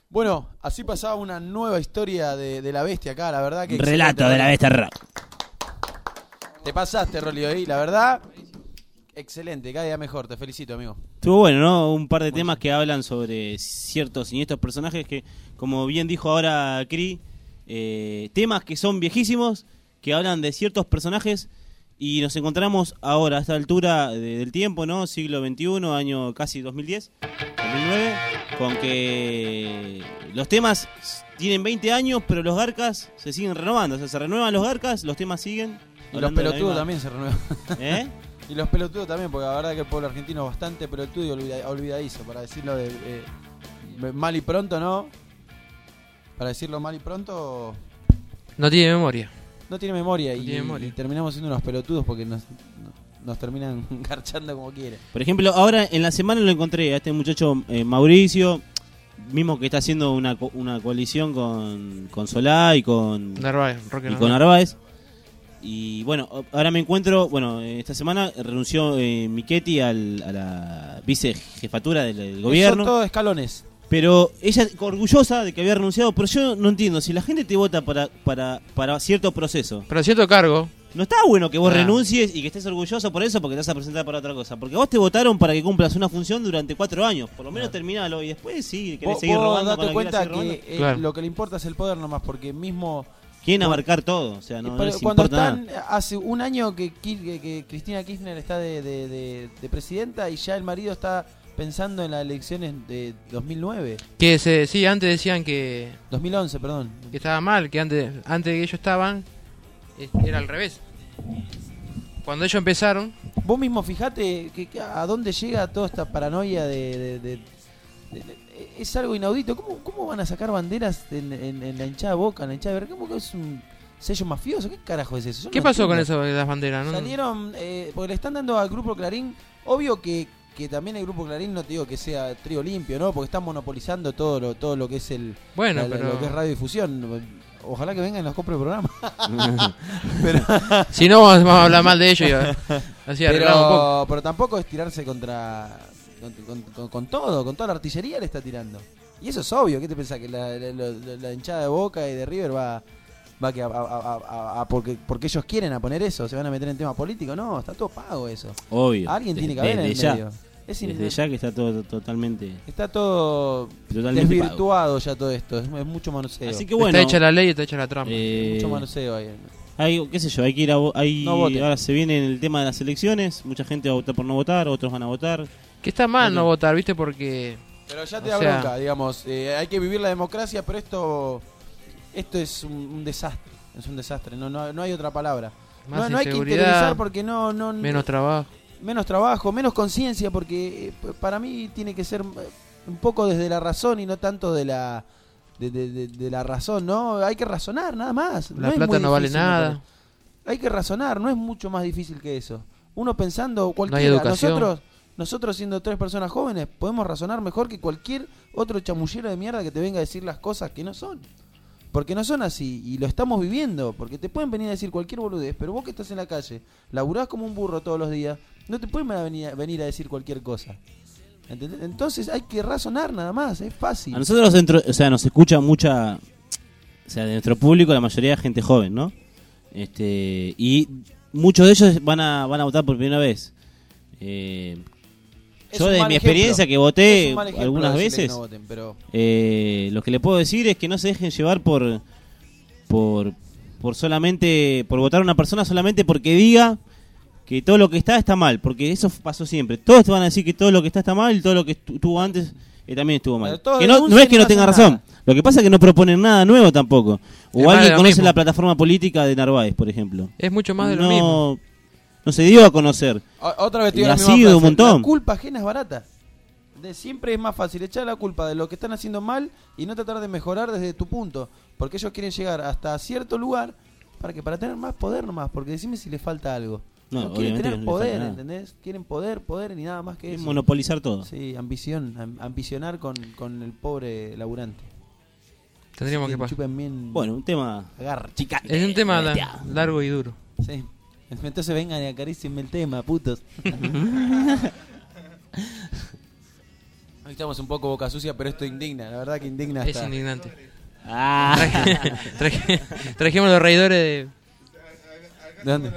Bueno, así pasaba una nueva historia de, de la bestia acá, la verdad que... Relato de la bestia rock. Te pasaste, Rolly, hoy, la verdad, excelente, cada día mejor, te felicito, amigo. Estuvo bueno, ¿no? Un par de temas que hablan sobre ciertos siniestros personajes que, como bien dijo ahora Cri, eh, temas que son viejísimos, que hablan de ciertos personajes, y nos encontramos ahora, a esta altura de, del tiempo, ¿no? Siglo veintiuno, año casi dos mil diez, dos mil nueve, con que los temas tienen veinte años, pero los garcas se siguen renovando. O sea, se renuevan los garcas, los temas siguen. Y los pelotudos también se renuevan. ¿Eh? Y los pelotudos también, porque la verdad que el pueblo argentino es bastante pelotudo y olvida- olvidadizo, para decirlo de, eh, mal y pronto, ¿no? Para decirlo mal y pronto... No tiene memoria. No tiene memoria, No y, tiene memoria. y terminamos siendo unos pelotudos porque nos, nos terminan garchando como quieren. Por ejemplo, ahora en la semana lo encontré a este muchacho eh, Mauricio, mismo que está haciendo una, co- una coalición con, con Solá y con Narváez, Roque y Narváez. con Narváez. Y bueno, ahora me encuentro, bueno, esta semana renunció eh, Michetti al, a la vicejefatura del, del gobierno. Son todos escalones. Pero ella orgullosa de que había renunciado, pero yo no entiendo, si la gente te vota para, para, para cierto proceso, Para cierto cargo. no está bueno que vos Ah. renuncies y que estés orgulloso por eso porque te vas a presentar para otra cosa. Porque vos te votaron para que cumplas una función durante cuatro años, por lo menos terminalo y después sí, querés Vos, seguir vos robando. date con la cuenta quieras seguir que robando. eh, Claro. lo que le importa es el poder nomás, porque mismo... Quieren abarcar todo, o sea, no, no Pero les cuando importa están, nada. hace un año que, Ki- que- que Cristina Kirchner está de, de- de- de presidenta y ya el marido está pensando en las elecciones de dos mil nueve. Que se, sí, antes decían que, dos mil once, perdón. que estaba mal, que antes, antes de que ellos estaban, eh, era al revés. Cuando ellos empezaron, Vos mismo fijate que, que a dónde llega toda esta paranoia de... de- de- de- de- es algo inaudito. ¿Cómo, cómo van a sacar banderas en, en- en la hinchada Boca, en la hinchada River? ¿Cómo que es un sello mafioso? ¿Qué carajo es eso? Yo ¿qué no pasó con entiendo. eso de las banderas? No? Salieron, eh, porque le están dando al Grupo Clarín, obvio que, que también el Grupo Clarín, no te digo que sea trío limpio, ¿no? Porque están monopolizando todo lo, todo lo que es el Bueno, la- la- pero- lo que es radiodifusión. Ojalá que vengan y nos compren el programa. pero, Si no, vamos a hablar mal de ellos y a- así arreglamos un pero, poco. pero tampoco es tirarse contra con, con- con- con todo, con toda la artillería le está tirando. Y eso es obvio. ¿Qué te pensás? Que la, la- la- la hinchada de Boca y de River va va que a, a- a- a- a- porque porque ellos quieren a poner eso, se van a meter en tema político. No, está todo pago eso. Obvio. Alguien De- tiene que haber en el desde ya. medio. Es in- Desde ya que está todo totalmente... Está todo Totalmente desvirtuado ya todo esto. Es, es mucho manoseo. Así que bueno, Está hecha la ley y está hecha la trampa. eh, Mucho manoseo ahí. hay, qué sé yo, hay que ir a vo- hay- No voten. ahora se viene el tema de las elecciones, mucha gente va a votar por no votar, otros van a votar. Que está mal no Bueno. votar, ¿viste? Porque... Pero ya te o da sea, bronca, digamos. eh, hay que vivir la democracia, pero esto esto es un, un desastre. Es un desastre. No, no, no hay otra palabra. Más No, no hay que inseguridad, interiorizar porque no, no menos trabajo. menos trabajo, menos conciencia, porque eh, p- para mí tiene que ser eh, un poco desde la razón y no tanto de la de, de- de- de la razón, ¿no? Hay que razonar, nada más. La es plata muy no vale difícil, me nada. parece. Hay que razonar, no es mucho más difícil que eso. Uno pensando cualquiera, educación. nosotros nosotros siendo tres personas jóvenes podemos razonar mejor que cualquier otro chamullero de mierda que te venga a decir las cosas que no son. Porque no son así, y lo estamos viviendo, porque te pueden venir a decir cualquier boludez, pero vos que estás en la calle, laburás como un burro todos los días, no te pueden venir, venir a decir cualquier cosa. ¿Entendés? Entonces hay que razonar nada más, es fácil. A nosotros dentro, o sea, nos escucha mucha, o sea, de nuestro público la mayoría es gente joven, ¿no? Este, y muchos de ellos van a van a votar por primera vez. Eh, Es yo un de mal mi ejemplo. experiencia que Es voté un mal ejemplo algunas decirle veces, que no voten, pero- eh, lo que le puedo decir es que no se dejen llevar por por por solamente por votar a una persona solamente porque diga que todo lo que está está mal, porque eso pasó siempre. Todos te van a decir que todo lo que está está mal y todo lo que estu- estuvo antes eh, también estuvo mal. Pero todos Que no, no denuncian es que y no no tenga hacen razón. nada. Lo que pasa es que no proponen nada nuevo tampoco. Es O más de alguien lo conoce mismo. la plataforma política de Narváez, por ejemplo. Es mucho más de lo no, mismo. No se dio a conocer. O- Otra vez te Y digo la así misma de un frase, montón. La culpa ajena es barata. De siempre es más fácil echar la culpa de lo que están haciendo mal y no tratar de mejorar desde tu punto, porque ellos quieren llegar hasta cierto lugar para que para tener más poder nomás, porque decime si les falta algo. No, No, quieren obviamente tener no les poder, falta nada. ¿entendés? Quieren poder, poder y nada más que eso. Monopolizar todo. Sí, ambición, am- ambicionar con, con el pobre laburante. Tendríamos Así que pasar. chupen bien. Bueno, un tema agarra. Es un tema la- largo y duro. Sí. Entonces vengan y acaricienme el tema, putos. Hoy estamos un poco boca sucia, pero esto indigna, la verdad que indigna. Es hasta... indignante. Ah. Traje- traje- trajimos los reidores de... ¿De dónde?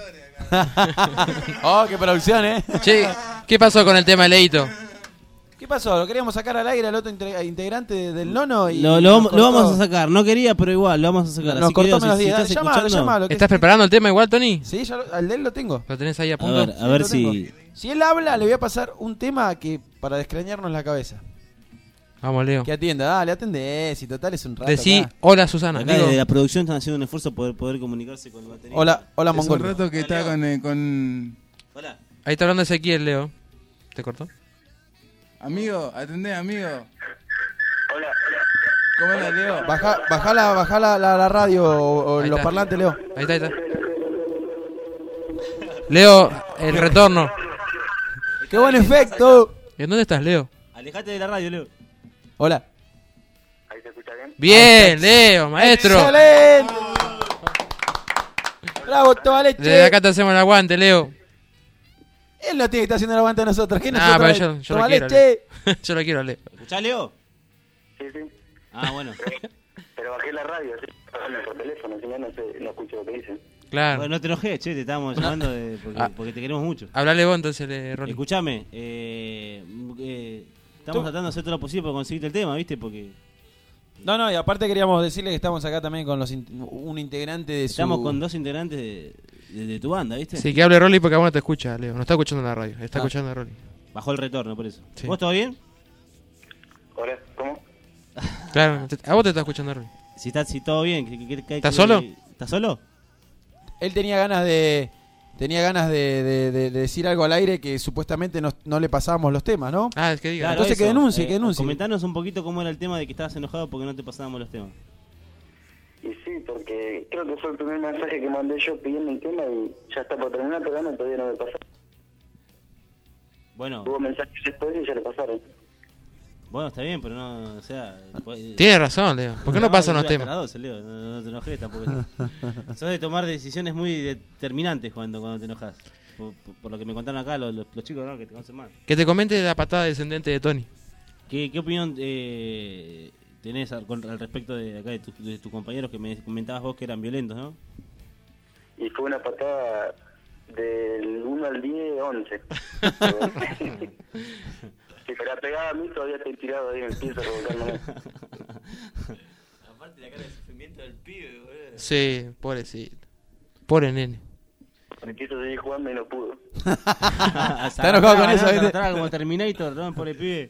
Oh, qué producción, ¿eh? Che, ¿qué pasó con el tema de Leito? ¿Qué pasó? Lo queríamos sacar al aire al otro inte- integrante del nono y Lo, lo, nos vamos- lo cortó. vamos a sacar. No quería, pero igual, lo vamos a sacar. Nos Así que, cortó Leo, menos si- si días. estás Llamalo, escuchando- llamalo. que- ¿Estás preparando el tema igual, Tony? Sí, ya lo- al de él lo tengo. ¿Lo tenés ahí a A punto? ver, a ver lo si... tengo. Si él habla, le voy a pasar un tema que para descrañarnos la cabeza. Vamos, Leo. Que atienda, dale, atendés. Y total es un rato. Decí, acá. hola, Susana. Acá Digo, de la producción están haciendo un esfuerzo por poder, poder comunicarse con el batería. Hola, hola, Es un Mongol. rato que está con, eh, con... Hola. ahí está hablando Ezequiel, Leo. ¿Te cortó? Amigo, atendé, amigo. Hola, ¿Cómo andas, Leo? Baja, baja, la, baja la, la, la radio o, o Ahí los está. parlantes, Leo. Ahí está, ahí está. Leo, el retorno. ¡Qué buen efecto! ¿En dónde estás, Leo? Alejate de la radio, Leo. Hola. ¿ahí se escucha bien? Bien, Leo, maestro. ¡Excelente! ¡Bravo, toda leche! Desde acá te hacemos el aguante, Leo. Él no tiene que estar haciendo el aguante a nosotros. ¿Qué Ah, nosotros? pero yo, yo Toma lo quiero, leche. Leo. Yo lo quiero, Leo. ¿Escuchás, Leo? Sí, sí. Ah, bueno. Pero bajé la radio, sí. Hablan por teléfono, si no, no, sé, no escucho lo que dicen. Claro. Bueno, no te enojes, che, te estábamos llamando de- porque, Ah. porque te queremos mucho. Hablale vos entonces, le, Ronnie. Escuchame, eh, eh, estamos tratando de hacer todo lo posible para conseguirte el tema, ¿viste? Porque No, no, y aparte queríamos decirle que estamos acá también con los in- un integrante de su... estamos con dos integrantes de, de- de tu banda, ¿viste? Sí, que hable Rolly porque a vos no te escucha, Leo. No está escuchando en la radio, está Ah. escuchando a Rolly. Bajó el retorno, por eso. Sí. ¿Vos todo bien? Hola, ¿cómo? Claro, te- a vos te está escuchando Rolly. Si está, si todo bien. ¿qué- qué- qué- ¿Estás qué- solo? ¿Estás solo? Él tenía ganas de... Tenía ganas de, de- de- de decir algo al aire que supuestamente no, no le pasábamos los temas, ¿no? Ah, es que diga. Claro, Entonces que eso. denuncie, Eh, que denuncie. Comentanos un poquito cómo era el tema de que estabas enojado porque no te pasábamos los temas. Y sí, porque creo que fue el primer mensaje que mandé yo pidiendo el tema y ya está por terminar el programa y todavía no me pasó. Bueno, Hubo mensajes después y ya le pasaron. bueno, está bien, pero no, o sea... pues- Tienes razón, Leo. ¿Por qué no pasan los yo hasta temas? las doce, Leo, no, no te enojes tampoco. Sos de tomar decisiones muy determinantes cuando, cuando te enojas. Por, por- por lo que me contaron acá los, los, los chicos, ¿no? Que te conocen más. Que te comente la patada descendente de Tony. ¿Qué, qué opinión eh, tenés al, con- al respecto de acá de, tu- de tus compañeros que me comentabas vos que eran violentos, ¿no? Y fue una patada del uno al diez, once. Si me la pegaba a mí, todavía estoy tirado ahí en el piso revolcándome. Aparte la cara de sufrimiento del pibe, boludo. Sí, pobrecito. Pobre nene. Me quiso seguir jugando y no pudo. Está enojado con eso, ¿viste? Atrás como Terminator, ¿no? Pobre pibe.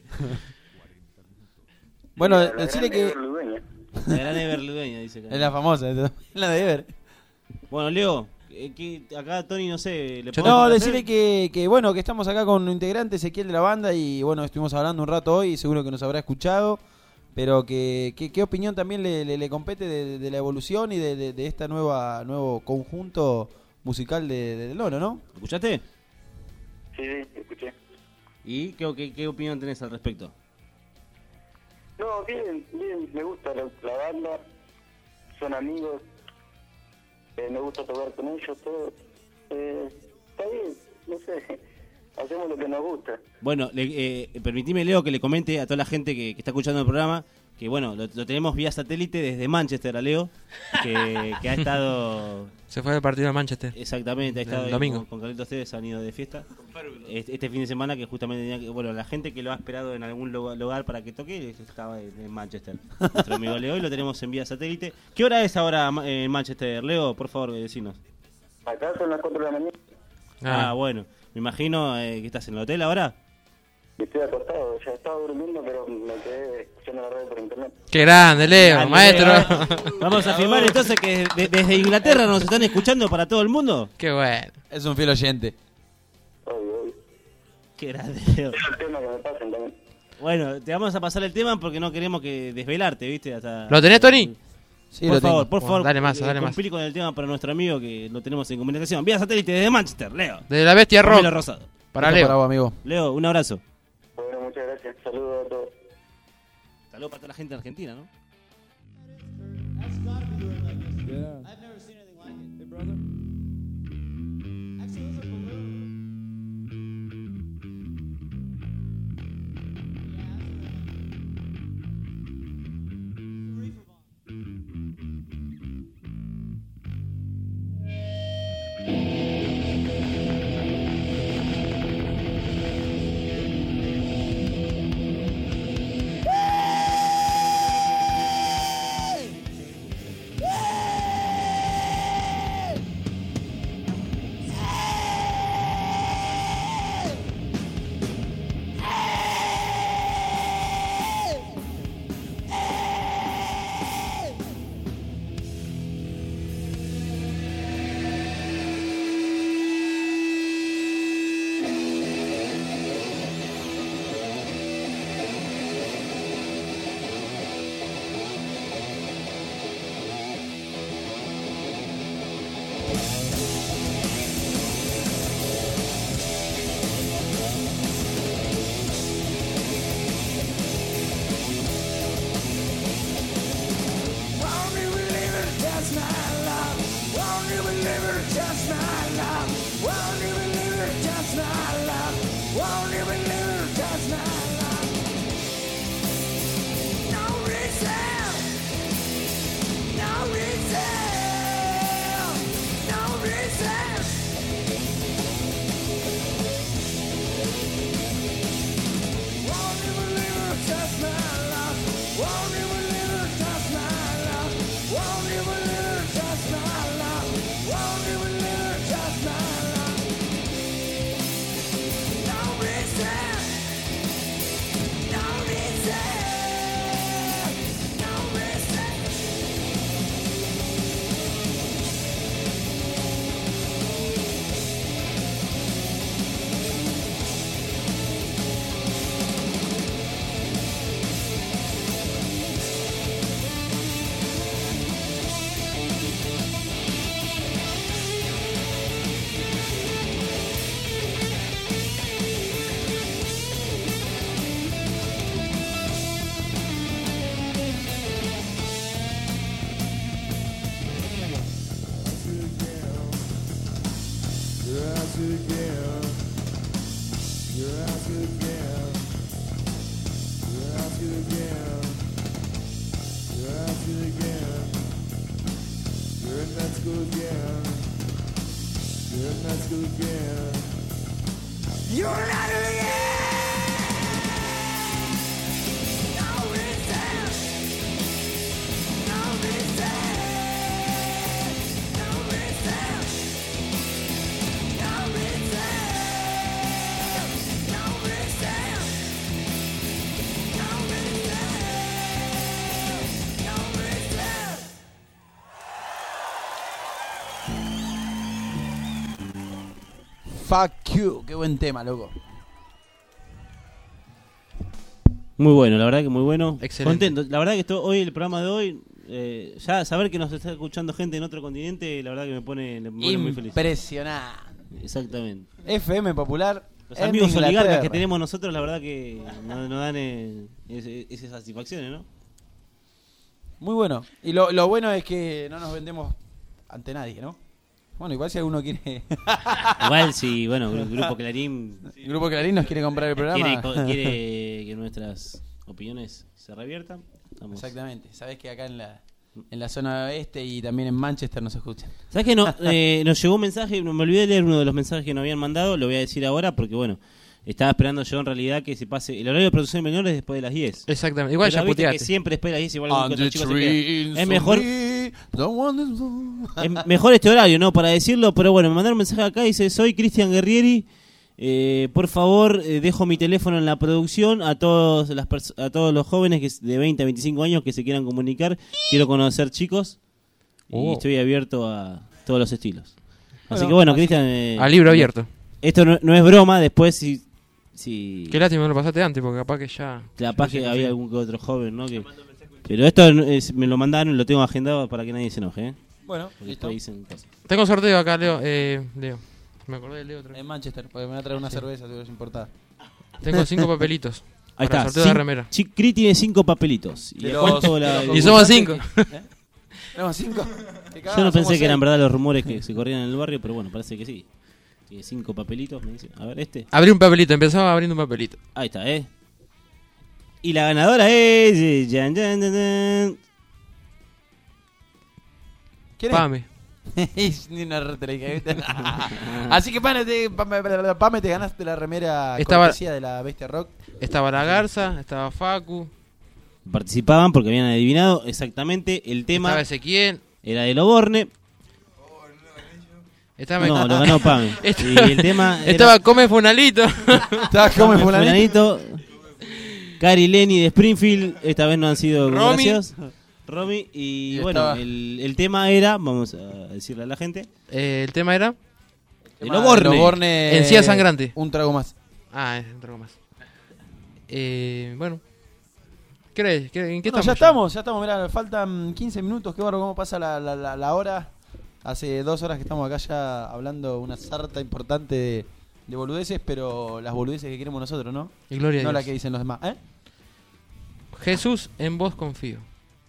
Bueno, La- la decirle grande que... Everludueña. La gran Everludueña, dice acá. Es la famosa, es la de Ever. Bueno, Leo, eh, que acá Tony, no sé, le No, podemos decirle hacer? que, que bueno, que estamos acá con un integrante, Ezequiel de la banda, y bueno, estuvimos hablando un rato hoy, seguro que nos habrá escuchado, pero que, que- qué opinión también le, le- le compete de, de la evolución y de, de, de esta nueva nuevo conjunto musical de, de Del Nono, ¿no? ¿Escuchaste? Sí, sí, escuché. ¿Y qué, qué, qué opinión tenés al respecto? No, bien, bien, me gusta la, la banda, son amigos, eh, me gusta tocar con ellos, todo. Eh, está bien, no sé, hacemos lo que nos gusta. Bueno, le, eh, permitime, Leo, que le comente a toda la gente que, que está escuchando el programa que, bueno, lo, lo tenemos vía satélite desde Manchester a Leo, que, que ha estado... Se fue al partido de Manchester. Exactamente, ha El estado ahí domingo. con, con Carlitos Tevez, han ido de fiesta. Este, este fin de semana que justamente tenía que... Bueno, la gente que lo ha esperado en algún lugar, lugar para que toque estaba en, en Manchester. Nuestro amigo Leo, y lo tenemos en vía satélite. ¿Qué hora es ahora ma- en Manchester, Leo? Por favor, decinos. Acá son las cuatro de la mañana, Ah, bueno. Me imagino eh, que estás en el hotel ahora. y estoy acostado, ya estaba durmiendo, pero me quedé escuchando la radio por internet. Qué grande, Leo, Dale, maestro. Leo. Vamos a afirmar entonces que de- desde Inglaterra nos están escuchando para todo el mundo. Qué bueno. Es un fiel oyente. Obvio, obvio. Qué grande, Leo. Es el tema que me pasen también. Bueno, te vamos a pasar el tema porque no queremos que desvelarte, ¿viste? Hasta... ¿Lo tenés, Tony? Sí, por lo favor, tengo. por Bueno, favor, dale más, eh, dale más. cumplí con el tema para nuestro amigo que lo tenemos en comunicación. Vía satélite desde Manchester, Leo. Desde la bestia rock. Camilo Rosado. Para Esto Leo. para vos, amigo. Leo, un abrazo. Bueno, muchas gracias, saludos a todos. Saludos para toda la gente de Argentina, ¿no? again. You're not again. No reason. No reason. No reason. No reason. No reason. No reason. No reason. Fuck you, qué buen tema, loco. Muy bueno, la verdad que muy bueno. Excelente. Contento. La verdad que esto, hoy el programa de hoy, eh, ya saber que nos está escuchando gente en otro continente, la verdad que me pone, me pone muy feliz. Impresionante. Exactamente. F M Popular. Los en amigos Inglaterra. oligarcas que tenemos nosotros, la verdad que nos, nos dan eh, ese- esas satisfacciones, ¿no? Muy bueno. Y lo, lo bueno es que no nos vendemos ante nadie, ¿no? Bueno, igual si alguno quiere... Igual si, bueno, el Grupo Clarín... El Grupo Clarín nos quiere comprar el programa. Quiere, co- quiere que nuestras opiniones se reviertan. Estamos- Exactamente. Sabés que acá en la, en la zona oeste y también en Manchester nos escuchan. ¿Sabes que no, eh, nos llegó un mensaje? Me olvidé de leer uno de los mensajes que nos habían mandado. Lo voy a decir ahora porque, bueno, estaba esperando yo en realidad que se pase. El horario de producción menor es después de las diez. Exactamente. Igual Pero ya viste que puteaste. siempre después de las diez igual algún que otro And chico the se trees queda. Es mejor, for me, the one is blue. es mejor este horario, ¿no? Para decirlo, pero bueno, me mandaron un mensaje acá y dice: soy Cristian Guerrieri. Eh, por favor, eh, dejo mi teléfono en la producción a todos las pers- a todos los jóvenes que de veinte a veinticinco años que se quieran comunicar. Quiero conocer chicos y Oh. estoy abierto a todos los estilos. Así Bueno, que bueno, así- Cristian, eh, a libro abierto. Esto no, no es broma, después si, si Qué lástima que no lo pasaste antes, porque capaz que ya... capaz que ya había sé. algún que otro joven, ¿no? Que, pero esto no es- me lo mandaron, lo tengo agendado para que nadie se enoje, ¿eh? Bueno, Porque listo. después dicen cosas. Tengo sorteo acá, Leo. Eh, Leo. Me acordé de Leo otra vez. En Manchester, porque me van a traer una Sí. cerveza, te importa. Tengo cinco papelitos. Ahí para está. sorteo de Cin- remera. Chi- Cri tiene cinco papelitos. ¿Y De a los- cuánto la- de los Y somos cinco. concursantes que- ¿Eh? ¿Tenemos cinco? Que cada Yo no uno pensé somos que eran seis. verdad los rumores que se corrían en el barrio, pero bueno, parece que sí. Tiene cinco papelitos, me dice. A ver, este. Abrí un papelito, empezaba abriendo un papelito. Ahí está, ¿eh? Y la ganadora es... eh, yan, yan, yan, yan. ¿Quién es? Pame. Ni una retreca, ¿viste? Así que Pame te, Pame, Pame, te ganaste la remera Estaba- cortesía de la Bestia Rock. Estaba la Garza, estaba Facu, Participaban porque habían adivinado exactamente el tema. estaba Ezequiel. Era de Loborne. Estaba No, lo ganó Pame. Estaba- Y el tema era- Estaba Come Funalito. Estaba como fulanito. Fulanito. Cari Lenny de Springfield. Esta vez no han sido Romy. gracias. Romy. Y, Y bueno, estaba- el, el tema era, vamos a decirle a la gente, Eh, el tema era... de Loborne. Loborne, Encía sangrante. Un trago más. Ah, es un trago más. Eh, bueno. ¿Qué crees? ¿Qué- ¿En qué Bueno, estamos? ya estamos, ya estamos. Mirá, faltan quince minutos. Qué barro, cómo pasa la, la, la, la hora. Hace dos horas que estamos acá ya hablando una sarta importante de, de boludeces, pero las boludeces que queremos nosotros, ¿no? Y gloria a No Dios. la que dicen los demás. ¿Eh? Jesús, en vos confío.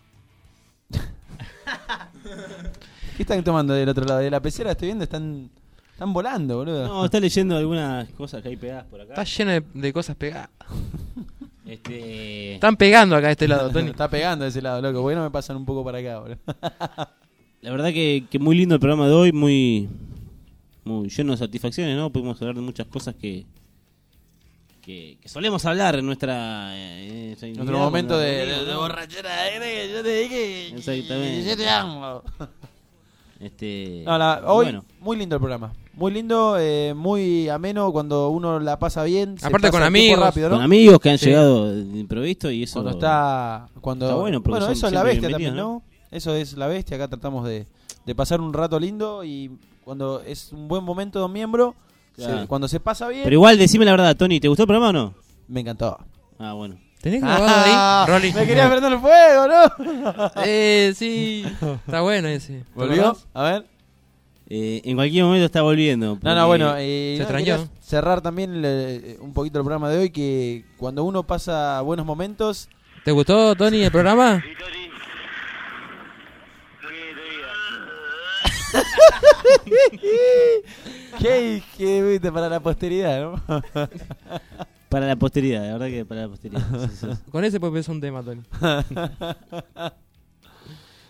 ¿Qué están tomando del otro lado? De la pecera estoy viendo, están, están volando, boludo. No, está leyendo algunas cosas que hay pegadas por acá. Está lleno de, de cosas pegadas. Este... Están pegando acá a este lado, Tony. Está pegando de ese lado, loco. ¿Por qué no me pasan un poco para acá, boludo? La verdad que, que muy lindo el programa de hoy, muy muy lleno de satisfacciones, ¿no? Pudimos hablar de muchas cosas que que, que solemos hablar en nuestra eh, esa Nuestro intimidad, momento cuando de, nos de, de reunimos, ¿no? borrachera, eh, yo te dije. Exactamente. Yo te amo. Este, No, la- hoy, bueno, muy lindo el programa. Muy lindo, eh, muy ameno cuando uno la pasa bien. se Aparte pasa con el tiempo amigos. rápido, ¿no? con amigos que han Sí. llegado de improviso y eso Cuando está. Cuando, está bueno, porque son eso es la siempre bestia también, bienvenidos, ¿no? Eso es la bestia. Acá tratamos de, de pasar un rato lindo y cuando es un buen momento de un miembro, Claro. se- cuando se pasa bien. Pero igual, decime la verdad, Tony, ¿te gustó el programa o no? Me encantó. Ah, bueno. ¿Tenés grabado Ah, ahí, Rolly? Me quería prender el fuego, ¿no? Eh, sí. Está bueno ese. ¿Te ¿Volvió? acordás? A ver. Eh, en cualquier momento está volviendo. No, no, porque- bueno, eh, Se no, extrañó. quería cerrar también eh, un poquito el programa de hoy, que cuando uno pasa buenos momentos, ¿Te gustó, Tony, el programa? ¿qué, qué viste para la posteridad, no? Para la posteridad, la verdad que para la posteridad. Sí, sí, sí. Con ese puede pensar un tema, Tony.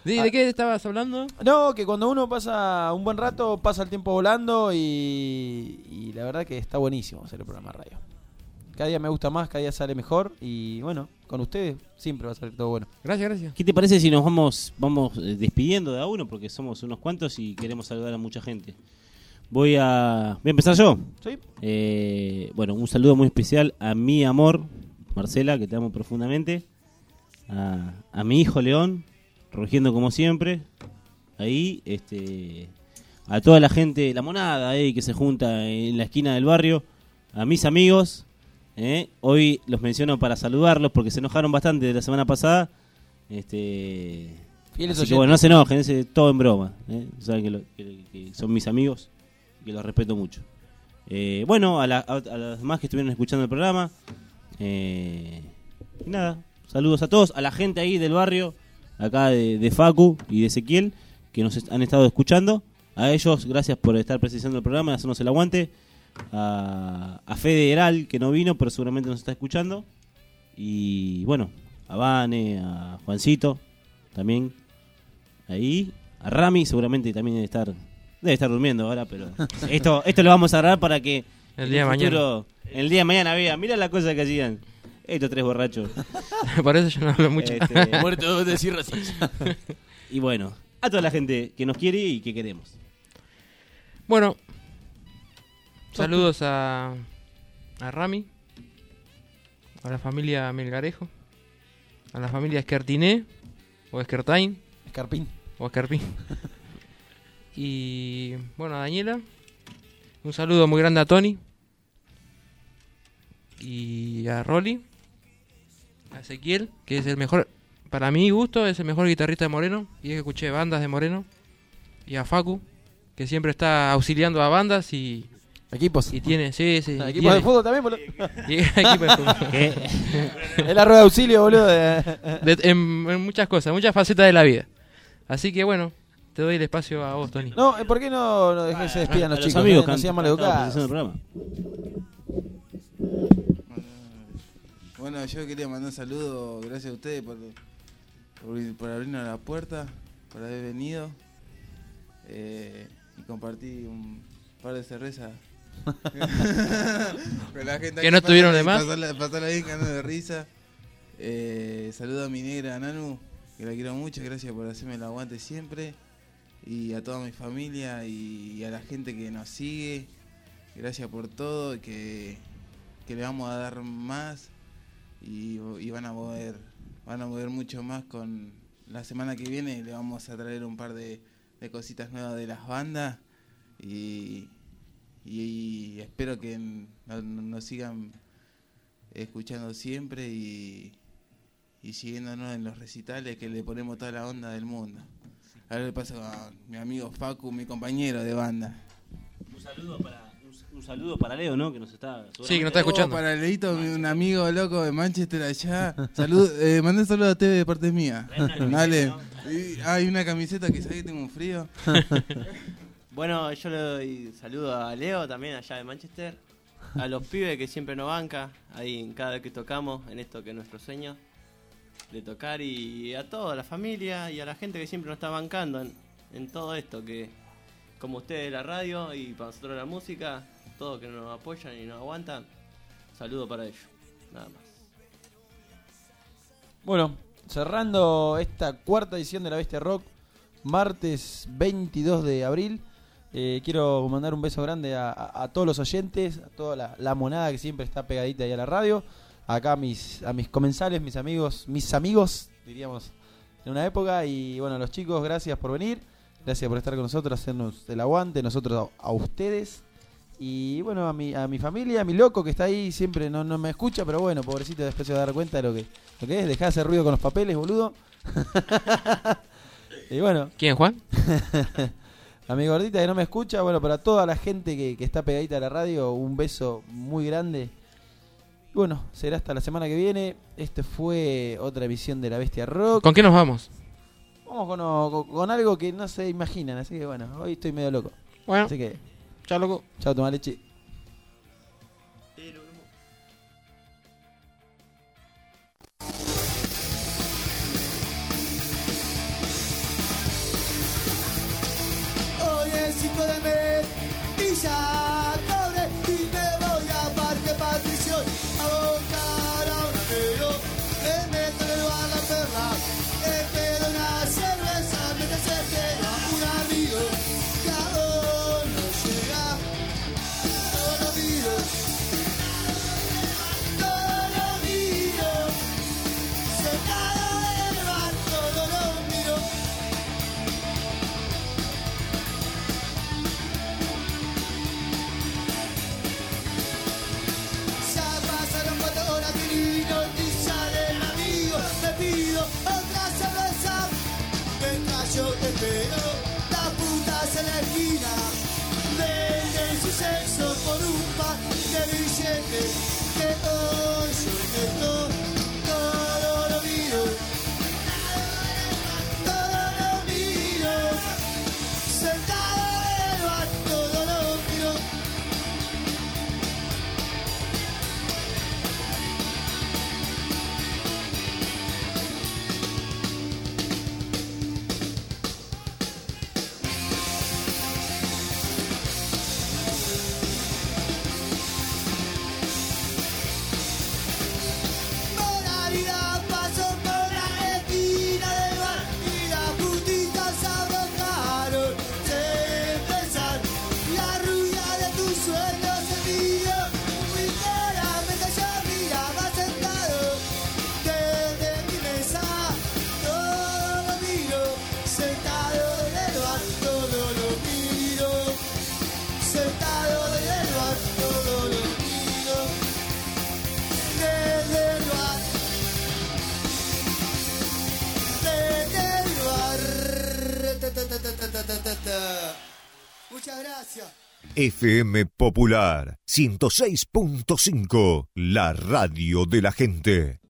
¿De, ¿De qué estabas hablando? No, que cuando uno pasa un buen rato, pasa el tiempo volando y, y la verdad que está buenísimo hacer el programa de radio. Cada día me gusta más, cada día sale mejor y bueno, con ustedes siempre va a salir todo bueno. Gracias, gracias. ¿Qué te parece si nos vamos vamos eh, despidiendo de a uno? Porque somos unos cuantos y queremos saludar a mucha gente. Voy a, voy a empezar yo. Sí. Eh, bueno, un saludo muy especial a mi amor, Marcela, que te amo profundamente. A, a mi hijo León, rugiendo como siempre. Ahí, este, a toda la gente, la monada ahí que se junta en la esquina del barrio. A mis amigos, eh, hoy los menciono para saludarlos porque se enojaron bastante de la semana pasada. Este, Fieles así oyentes. que bueno, no se enojen, es todo en broma. Eh. Saben que, lo, que, que son mis amigos y que los respeto mucho. Eh, bueno, a, la, a, a los demás que estuvieron escuchando el programa. Eh, y nada, saludos a todos, a la gente ahí del barrio, acá de, de Facu y de Ezequiel, que nos est- han estado escuchando. A ellos, gracias por estar presenciando el programa y hacernos el aguante. A, a Federal, que no vino, pero seguramente nos está escuchando. Y bueno, a Vane, a Juancito, también ahí. A Rami, seguramente también debe estar, debe estar durmiendo ahora, pero esto, esto lo vamos a grabar para que El día en de el futuro, el día de mañana vean, mira la cosa que hacían estos tres borrachos. Por eso yo no hablo mucho. Este, Muerto de decir racismo. Y bueno, a toda la gente que nos quiere y que queremos. Bueno, saludos a, a Rami, a la familia Melgarejo, a la familia Esquertiné, o Esquertain, Escarpín. o Escarpín. Y bueno, a Daniela, un saludo muy grande a Tony, y a Rolly, a Ezequiel, que es el mejor, para mi gusto, es el mejor guitarrista de Moreno, y es que escuché bandas de Moreno, y a Facu, que siempre está auxiliando a bandas y equipos. Y tiene, sí, sí. Ah, y equipos tiene- de fútbol también, boludo. Y- equipos de fútbol. ¿Qué? Es la rueda de auxilio, boludo. de- De- en, en muchas cosas, muchas facetas de la vida. Así que bueno, te doy el espacio a vos, Tony. No, ¿por qué no, no dejé que se despidan A los los chicos? amigos eh? que No han- sean que han estado maleducados. presentando el programa. Bueno, yo quería mandar un saludo, gracias a ustedes por, por, por abrirnos la puerta, por haber venido eh, y compartí un par de cervezas con la gente. Que no tuvieron de más. Pasarla, pasarla bien, ganando de risa. Eh, saludo a mi negra Nanu, que la quiero mucho, gracias por hacerme el aguante siempre. Y a toda mi familia y, y a la gente que nos sigue, gracias por todo, que, que le vamos a dar más. Y, y van a mover van a mover mucho más con la semana que viene. Le vamos a traer un par de, de cositas nuevas de las bandas y, y, y espero que nos, nos sigan escuchando siempre y, y siguiéndonos en los recitales, que le ponemos toda la onda del mundo. Ahora le paso a mi amigo Facu, mi compañero de banda. Un saludo para un, un saludo para Leo, ¿no? Que nos está Sí, que nos está escuchando. Oh, para Leito, mi- un amigo loco de Manchester allá. Salud, eh, mandé saludos a T V de parte mía. Dale. Y hay una camiseta que sabe que tengo un frío. Bueno, yo le doy saludo a Leo también allá de Manchester, a los pibes que siempre nos banca ahí en cada vez que tocamos en esto que es nuestro sueño de tocar, y a toda la familia y a la gente que siempre nos está bancando en, en todo esto, que como ustedes la radio y para nosotros la música, todos que nos apoyan y nos aguantan, saludo para ellos, nada más. Bueno, cerrando esta cuarta edición de La Bestia Rock, martes veintidós de abril. Eh, quiero mandar un beso grande a, a- a todos los oyentes, a toda la, la monada que siempre está pegadita ahí a la radio. Acá a mis, a mis comensales, mis amigos, mis amigos, diríamos, en una época. Y bueno, a los chicos, gracias por venir. Gracias por estar con nosotros, hacernos el aguante, nosotros a, a ustedes. Y bueno, a mi, a mi familia, a mi loco que está ahí, siempre no, no me escucha, pero bueno, pobrecito, después se va a dar cuenta de lo que, lo que es. Dejá de hacer ruido con los papeles, boludo. Y bueno. ¿Quién, Juan? A mi gordita que no me escucha, bueno, para toda la gente que, que está pegadita a la radio, un beso muy grande. Y bueno, será hasta la semana que viene. Este fue otra emisión de La Bestia Rock. ¿Con qué nos vamos? Vamos con, con, con algo que no se imaginan, así que bueno, hoy estoy medio loco. Bueno, así que, chao, loco. Chao, toma leche. cinco de mes y ya cobré y me voy a Parque Patricio a buscar a un amigo. Me meto en el bar La Perla, espero una cerveza mientras se queda un amigo que aún no llega. Todo lo miro, todo lo miro, sentado en el bar, todo lo miro. Ya pasaron cuatro horas que ni noticia del amigo. Te pido otra cerveza mientras yo te espero. Las putas en la esquina venden su sexo por un par de billetes que hoy yo meto. Todo lo miro, todo lo miro, sentado en el bar, todo lo miro. Moralidad pasó por la esquina del bar y las putitas abrojaron. Se empezaron la rubia de tus sueños se vio. Muy claramente yo miraba sentado desde mi mesa. Todo lo miro, sentado en el bar, todo lo miro. Sentado en el bar, todo lo miro. Desde el bar, desde el bar. Ta, ta, ta, ta, ta, ta, ta, ta. Muchas gracias. F M Popular ciento seis punto cinco, la radio de la gente.